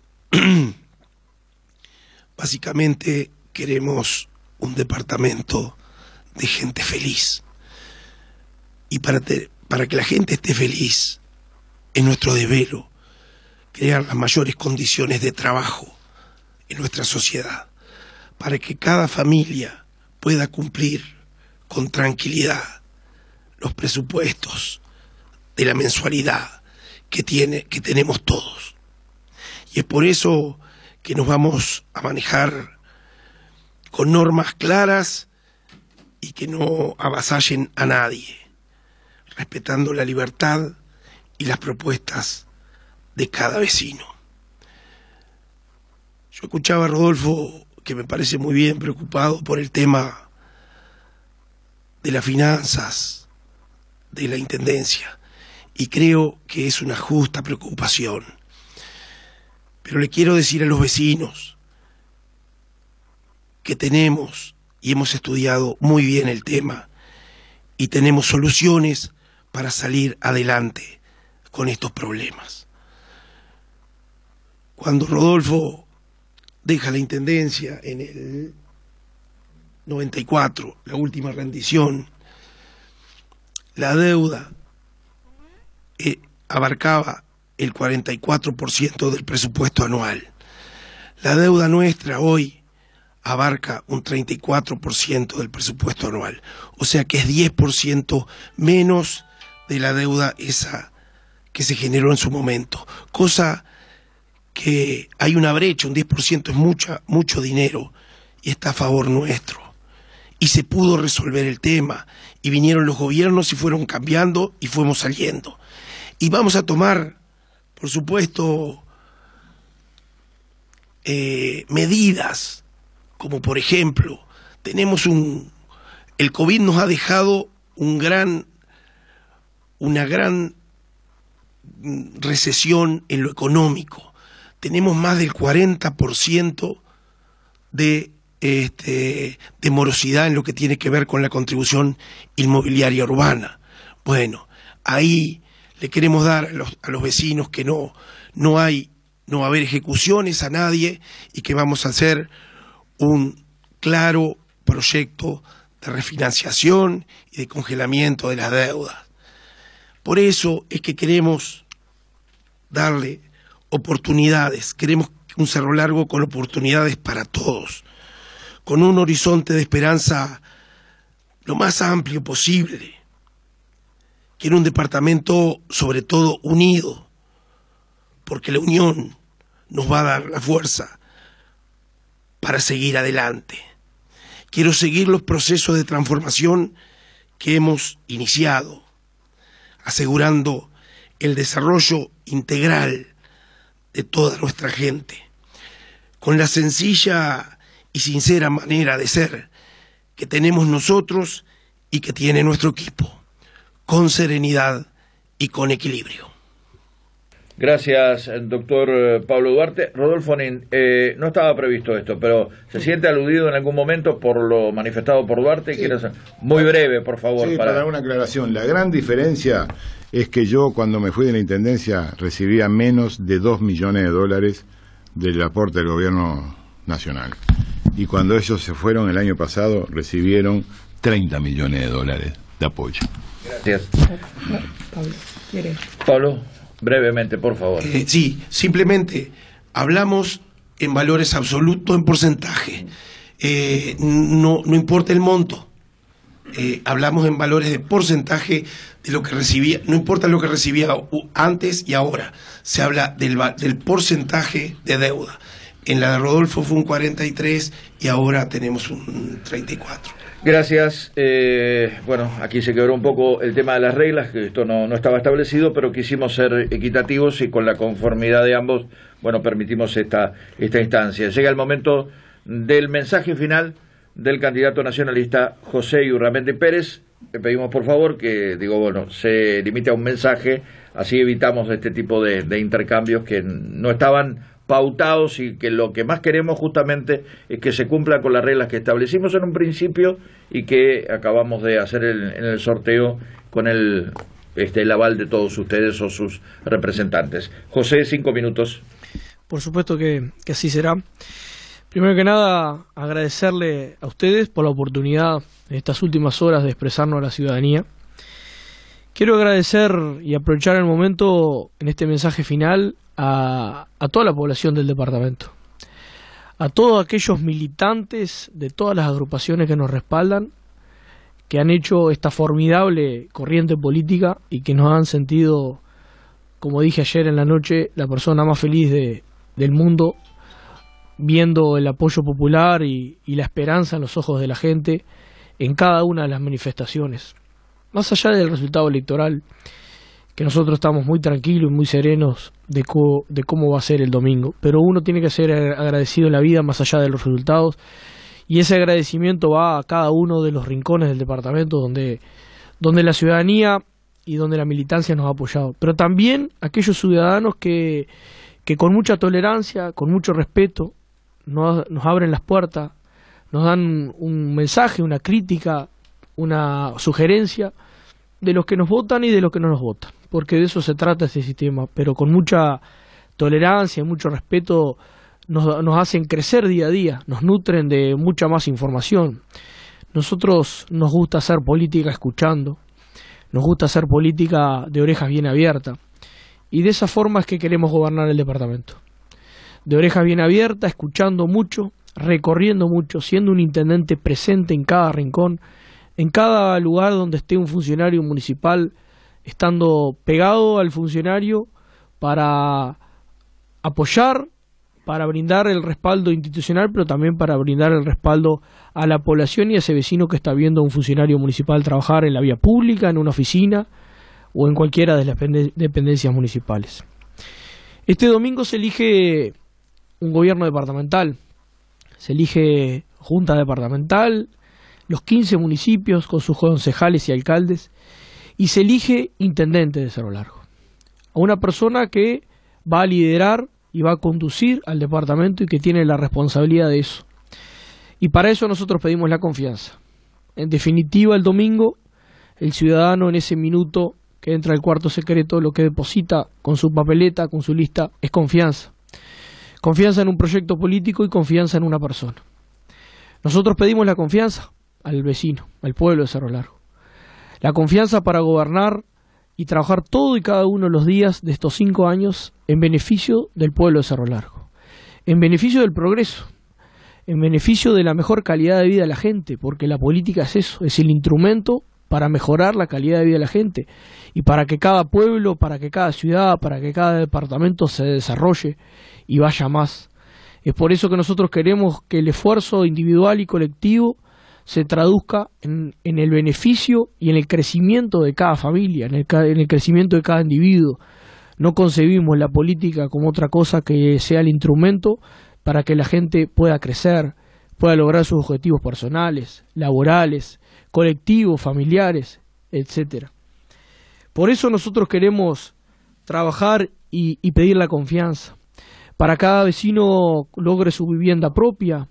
Básicamente queremos un departamento de gente feliz. Y para que la gente esté feliz, es nuestro deber crear las mayores condiciones de trabajo en nuestra sociedad, para que cada familia pueda cumplir con tranquilidad los presupuestos de la mensualidad que tenemos todos. Y es por eso que nos vamos a manejar con normas claras y que no avasallen a nadie, respetando la libertad y las propuestas de cada vecino. Yo escuchaba a Rodolfo, que me parece muy bien, preocupado por el tema de las finanzas de la Intendencia, y creo que es una justa preocupación. Pero le quiero decir a los vecinos que tenemos y hemos estudiado muy bien el tema y tenemos soluciones para salir adelante con estos problemas. Cuando Rodolfo deja la Intendencia en el 94, la última rendición, la deuda abarcaba el 44% del presupuesto anual. La deuda nuestra hoy abarca un 34% del presupuesto anual, o sea que es 10% menos de la deuda esa que se generó en su momento, cosa que hay una brecha, un 10% es mucho dinero y está a favor nuestro. Y se pudo resolver el tema, y vinieron los gobiernos y fueron cambiando y fuimos saliendo. Y vamos a tomar, por supuesto, medidas, como por ejemplo, el COVID nos ha dejado una gran recesión en lo económico. Tenemos más del 40% de morosidad en lo que tiene que ver con la contribución inmobiliaria urbana. Bueno, ahí le queremos dar a los vecinos que no va a haber ejecuciones a nadie y que vamos a hacer un claro proyecto de refinanciación y de congelamiento de las deudas. Por eso es que queremos darle oportunidades, queremos un Cerro Largo con oportunidades para todos, con un horizonte de esperanza lo más amplio posible. Quiero un departamento sobre todo unido, porque la unión nos va a dar la fuerza para seguir adelante. Quiero seguir los procesos de transformación que hemos iniciado, asegurando el desarrollo integral de toda nuestra gente, con la sencilla y sincera manera de ser que tenemos nosotros y que tiene nuestro equipo, con serenidad y con equilibrio. Gracias, doctor Pablo Duarte. Rodolfo Nin, no estaba previsto esto, pero ¿se siente aludido en algún momento por lo manifestado por Duarte? Sí. Quiero hacer muy breve, por favor. Sí, para una aclaración. La gran diferencia es que yo, cuando me fui de la Intendencia, recibía menos de $2 millones del aporte del gobierno nacional. Y cuando ellos se fueron el año pasado, recibieron $30 millones de apoyo. Gracias. Pablo, brevemente, por favor. Sí, simplemente hablamos en valores absolutos, en porcentaje. No importa el monto. Hablamos en valores de porcentaje de lo que recibía, no importa lo que recibía antes y ahora. Se habla del porcentaje de deuda. En la de Rodolfo fue un 43 y ahora tenemos un 34. Gracias. Bueno, aquí se quebró un poco el tema de las reglas, que esto no estaba establecido, pero quisimos ser equitativos y con la conformidad de ambos, bueno, permitimos esta instancia. Llega el momento del mensaje final del candidato nacionalista José Iurramendi Pérez. Le pedimos por favor que, se limite a un mensaje, así evitamos este tipo de intercambios que no estaban pautados y que lo que más queremos justamente es que se cumpla con las reglas que establecimos en un principio y que acabamos de hacer en el sorteo con el aval de todos ustedes o sus representantes. José, 5 minutos. Por supuesto que así será. Primero que nada, agradecerle a ustedes por la oportunidad en estas últimas horas de expresarnos a la ciudadanía. Quiero agradecer y aprovechar el momento en este mensaje final a toda la población del departamento, a todos aquellos militantes de todas las agrupaciones que nos respaldan, que han hecho esta formidable corriente política y que nos han sentido, como dije ayer en la noche, la persona más feliz del mundo, viendo el apoyo popular y la esperanza en los ojos de la gente en cada una de las manifestaciones. Más allá del resultado electoral, que nosotros estamos muy tranquilos y muy serenos de cómo va a ser el domingo, pero uno tiene que ser agradecido en la vida más allá de los resultados, y ese agradecimiento va a cada uno de los rincones del departamento donde la ciudadanía y donde la militancia nos ha apoyado, pero también aquellos ciudadanos que con mucha tolerancia, con mucho respeto, nos abren las puertas, nos dan un mensaje, una crítica, una sugerencia de los que nos votan y de los que no nos votan, porque de eso se trata este sistema, pero con mucha tolerancia y mucho respeto nos hacen crecer día a día, nos nutren de mucha más información. Nosotros nos gusta hacer política escuchando, nos gusta hacer política de orejas bien abiertas, y de esa forma es que queremos gobernar el departamento. De orejas bien abiertas, escuchando mucho, recorriendo mucho, siendo un intendente presente en cada rincón, en cada lugar donde esté un funcionario municipal, estando pegado al funcionario para apoyar, para brindar el respaldo institucional, pero también para brindar el respaldo a la población y a ese vecino que está viendo a un funcionario municipal trabajar en la vía pública, en una oficina o en cualquiera de las dependencias municipales. Este domingo se elige un gobierno departamental, se elige junta departamental, los 15 municipios con sus concejales y alcaldes, y se elige intendente de Cerro Largo, a una persona que va a liderar y va a conducir al departamento y que tiene la responsabilidad de eso. Y para eso nosotros pedimos la confianza. En definitiva, el domingo, el ciudadano en ese minuto que entra al cuarto secreto, lo que deposita con su papeleta, con su lista, es confianza. Confianza en un proyecto político y confianza en una persona. Nosotros pedimos la confianza al vecino, al pueblo de Cerro Largo. La confianza para gobernar y trabajar todo y cada uno de los días de estos 5 años en beneficio del pueblo de Cerro Largo, en beneficio del progreso, en beneficio de la mejor calidad de vida de la gente, porque la política es eso, es el instrumento para mejorar la calidad de vida de la gente y para que cada pueblo, para que cada ciudad, para que cada departamento se desarrolle y vaya más. Es por eso que nosotros queremos que el esfuerzo individual y colectivo se traduzca en el beneficio y en el crecimiento de cada familia, en el crecimiento de cada individuo. No concebimos la política como otra cosa que sea el instrumento para que la gente pueda crecer, pueda lograr sus objetivos personales, laborales, colectivos, familiares, etcétera. Por eso nosotros queremos trabajar y pedir la confianza, para cada vecino logre su vivienda propia,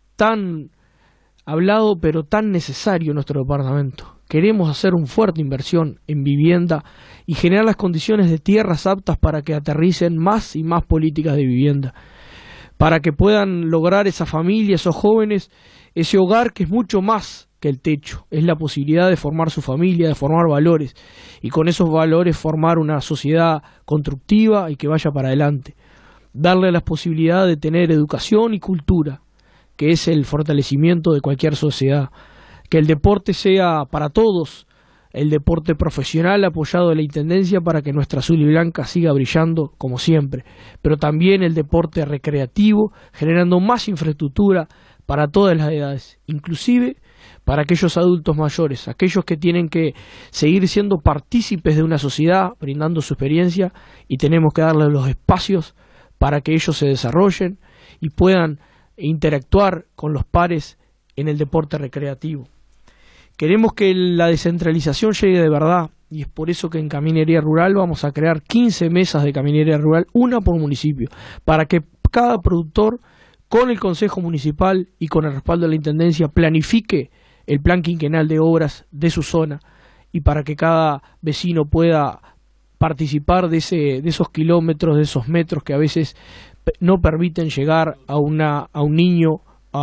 tan hablado pero tan necesario en nuestro departamento. Queremos hacer una fuerte inversión en vivienda y generar las condiciones de tierras aptas para que aterricen más y más políticas de vivienda, para que puedan lograr esa familia, esos jóvenes, ese hogar que es mucho más que el techo, es la posibilidad de formar su familia, de formar valores y con esos valores formar una sociedad constructiva y que vaya para adelante, darle la posibilidad de tener educación y cultura, que es el fortalecimiento de cualquier sociedad, que el deporte sea para todos, el deporte profesional apoyado de la Intendencia para que nuestra azul y blanca siga brillando como siempre, pero también el deporte recreativo, generando más infraestructura para todas las edades, inclusive para aquellos adultos mayores, aquellos que tienen que seguir siendo partícipes de una sociedad, brindando su experiencia, y tenemos que darles los espacios para que ellos se desarrollen y puedan interactuar con los pares en el deporte recreativo. Queremos que la descentralización llegue de verdad y es por eso que en Caminería Rural vamos a crear 15 mesas de Caminería Rural, una por municipio, para que cada productor con el Consejo Municipal y con el respaldo de la Intendencia planifique el plan quinquenal de obras de su zona y para que cada vecino pueda participar de esos kilómetros, de esos metros que a veces no permiten llegar a un niño o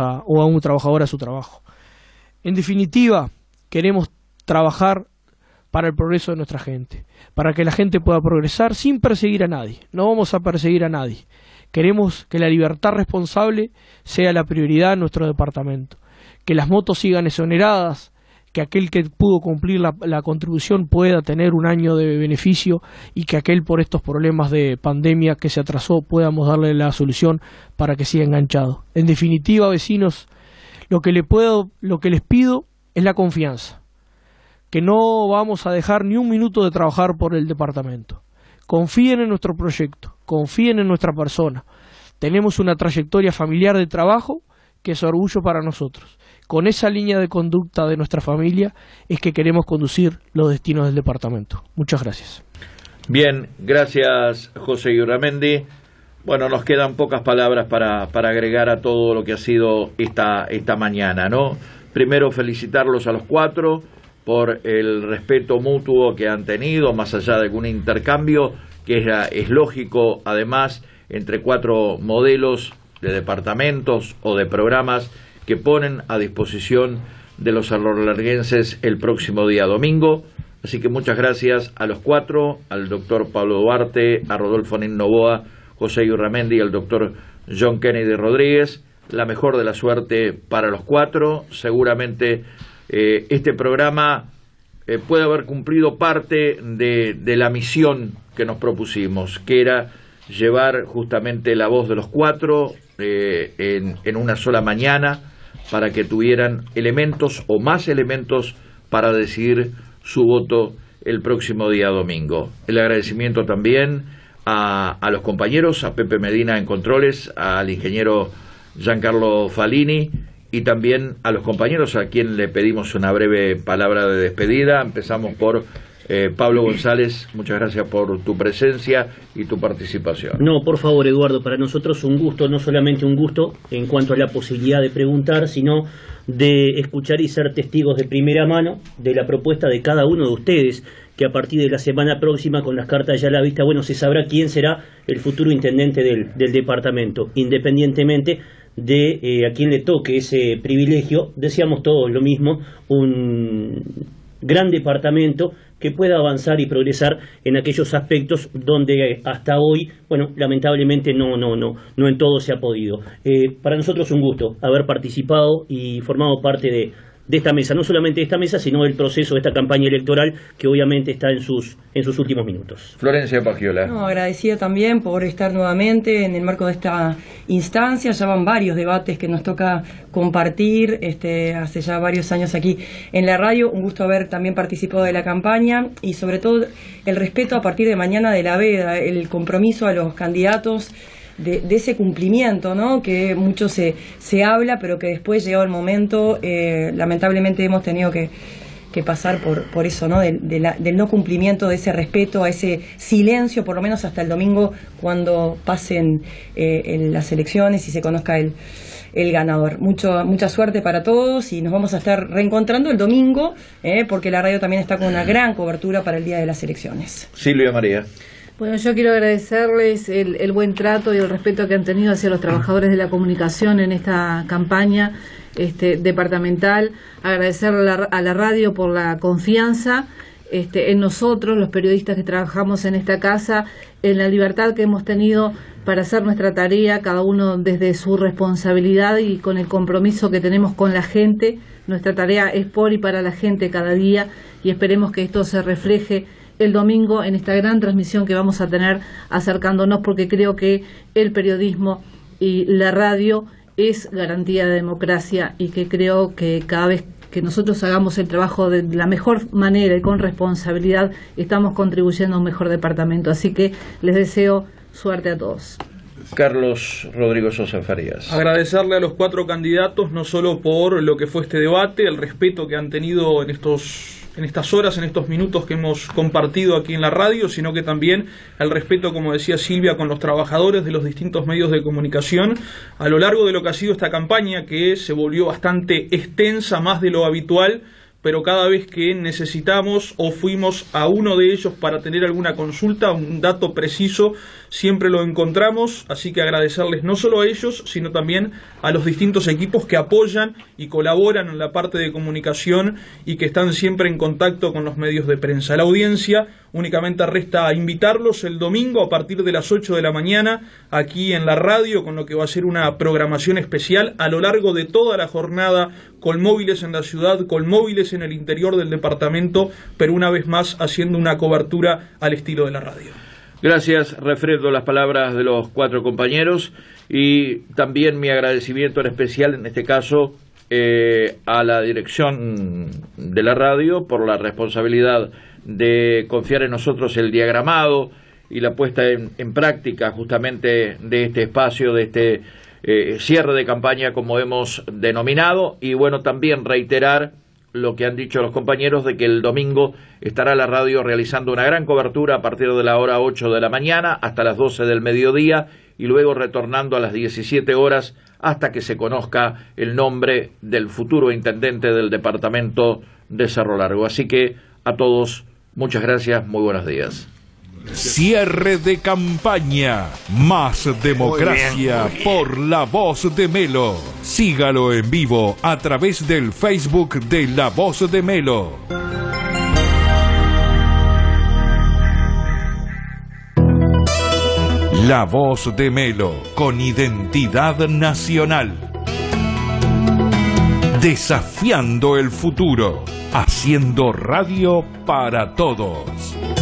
a un trabajador a su trabajo. En definitiva, queremos trabajar para el progreso de nuestra gente, para que la gente pueda progresar sin perseguir a nadie. No vamos a perseguir a nadie. Queremos que la libertad responsable sea la prioridad en nuestro departamento, que las motos sigan exoneradas, que aquel que pudo cumplir la contribución pueda tener un año de beneficio y que aquel por estos problemas de pandemia que se atrasó podamos darle la solución para que siga enganchado. En definitiva, vecinos, lo que les pido es la confianza, que no vamos a dejar ni un minuto de trabajar por el departamento. Confíen en nuestro proyecto, confíen en nuestra persona. Tenemos una trayectoria familiar de trabajo que es orgullo para nosotros. Con esa línea de conducta de nuestra familia es que queremos conducir los destinos del departamento. Muchas gracias. Bien, gracias José Iurramendi. Bueno, nos quedan pocas palabras para agregar a todo lo que ha sido esta mañana, ¿no? Primero felicitarlos a los 4 por el respeto mutuo que han tenido, más allá de algún intercambio, que es lógico, además, entre 4 modelos de departamentos o de programas que ponen a disposición de los cerrolarguenses el próximo día domingo. Así que muchas gracias a los 4, al doctor Pablo Duarte, a Rodolfo Nin Novoa, José Iurramendi y al doctor John Kennedy Rodríguez. La mejor de la suerte para los 4. Seguramente este programa puede haber cumplido parte de la misión que nos propusimos, que era llevar justamente la voz de los 4 en una sola mañana, para que tuvieran elementos o más elementos para decidir su voto el próximo día domingo. El agradecimiento también a los compañeros, a Pepe Medina en controles, al ingeniero Giancarlo Falini y también a los compañeros a quien le pedimos una breve palabra de despedida. Empezamos por Pablo González, muchas gracias por tu presencia y tu participación. No, por favor, Eduardo, para nosotros un gusto, no solamente un gusto en cuanto a la posibilidad de preguntar, sino de escuchar y ser testigos de primera mano de la propuesta de cada uno de ustedes, que a partir de la semana próxima, con las cartas ya a la vista, bueno, se sabrá quién será el futuro intendente del departamento, independientemente de a quién le toque ese privilegio. Decíamos todos lo mismo, un gran departamento que pueda avanzar y progresar en aquellos aspectos donde hasta hoy, bueno, lamentablemente no en todo se ha podido. Para nosotros un gusto haber participado y formado parte de esta mesa, no solamente de esta mesa, sino del proceso de esta campaña electoral que obviamente está en sus últimos minutos. Florencia Pagiola. No, agradecida también por estar nuevamente en el marco de esta instancia. Ya van varios debates que nos toca compartir hace ya varios años aquí en la radio. Un gusto haber también participado de la campaña y sobre todo el respeto a partir de mañana de la veda, el compromiso a los candidatos de ese cumplimiento, ¿no? Que mucho se habla, pero que después, llegado el momento, lamentablemente hemos tenido que pasar por eso, ¿no? Del no cumplimiento de ese respeto, a ese silencio, por lo menos hasta el domingo, cuando pasen las elecciones y se conozca el ganador. Mucha suerte para todos y nos vamos a estar reencontrando el domingo, porque la radio también está con una gran cobertura para el día de las elecciones. Silvia María. Bueno, yo quiero agradecerles el buen trato y el respeto que han tenido hacia los trabajadores de la comunicación en esta campaña departamental, agradecerle a la radio por la confianza en nosotros, los periodistas que trabajamos en esta casa, en la libertad que hemos tenido para hacer nuestra tarea, cada uno desde su responsabilidad y con el compromiso que tenemos con la gente. Nuestra tarea es por y para la gente cada día y esperemos que esto se refleje el domingo en esta gran transmisión que vamos a tener acercándonos, porque creo que el periodismo y la radio es garantía de democracia y que creo que cada vez que nosotros hagamos el trabajo de la mejor manera y con responsabilidad, estamos contribuyendo a un mejor departamento. Así que les deseo suerte a todos. Carlos Rodrigo Sosa Farías. Agradecerle a los 4 candidatos, no solo por lo que fue este debate, el respeto que han tenido en estas horas, en estos minutos que hemos compartido aquí en la radio, sino que también el respeto, como decía Silvia, con los trabajadores de los distintos medios de comunicación a lo largo de lo que ha sido esta campaña, que se volvió bastante extensa, más de lo habitual, pero cada vez que necesitamos o fuimos a uno de ellos para tener alguna consulta, un dato preciso, siempre lo encontramos, así que agradecerles no solo a ellos, sino también a los distintos equipos que apoyan y colaboran en la parte de comunicación y que están siempre en contacto con los medios de prensa. A la audiencia únicamente resta invitarlos el domingo a partir de las 8 de la mañana aquí en la radio, con lo que va a ser una programación especial a lo largo de toda la jornada, con móviles en la ciudad, con móviles en el interior del departamento, pero una vez más haciendo una cobertura al estilo de la radio. Gracias, refrendo las palabras de los 4 compañeros y también mi agradecimiento en especial, en este caso, a la dirección de la radio por la responsabilidad de confiar en nosotros el diagramado y la puesta en práctica justamente de este espacio, de este cierre de campaña, como hemos denominado, y bueno, también reiterar lo que han dicho los compañeros de que el domingo estará la radio realizando una gran cobertura a partir de la hora 8 de la mañana hasta las 12 del mediodía y luego retornando a las 17 horas hasta que se conozca el nombre del futuro intendente del departamento de Cerro Largo. Así que a todos, muchas gracias, muy buenos días. Cierre de campaña. Más democracia por La Voz de Melo. Sígalo en vivo a través del Facebook de La Voz de Melo. La Voz de Melo, con identidad nacional. Desafiando el futuro, haciendo radio para todos.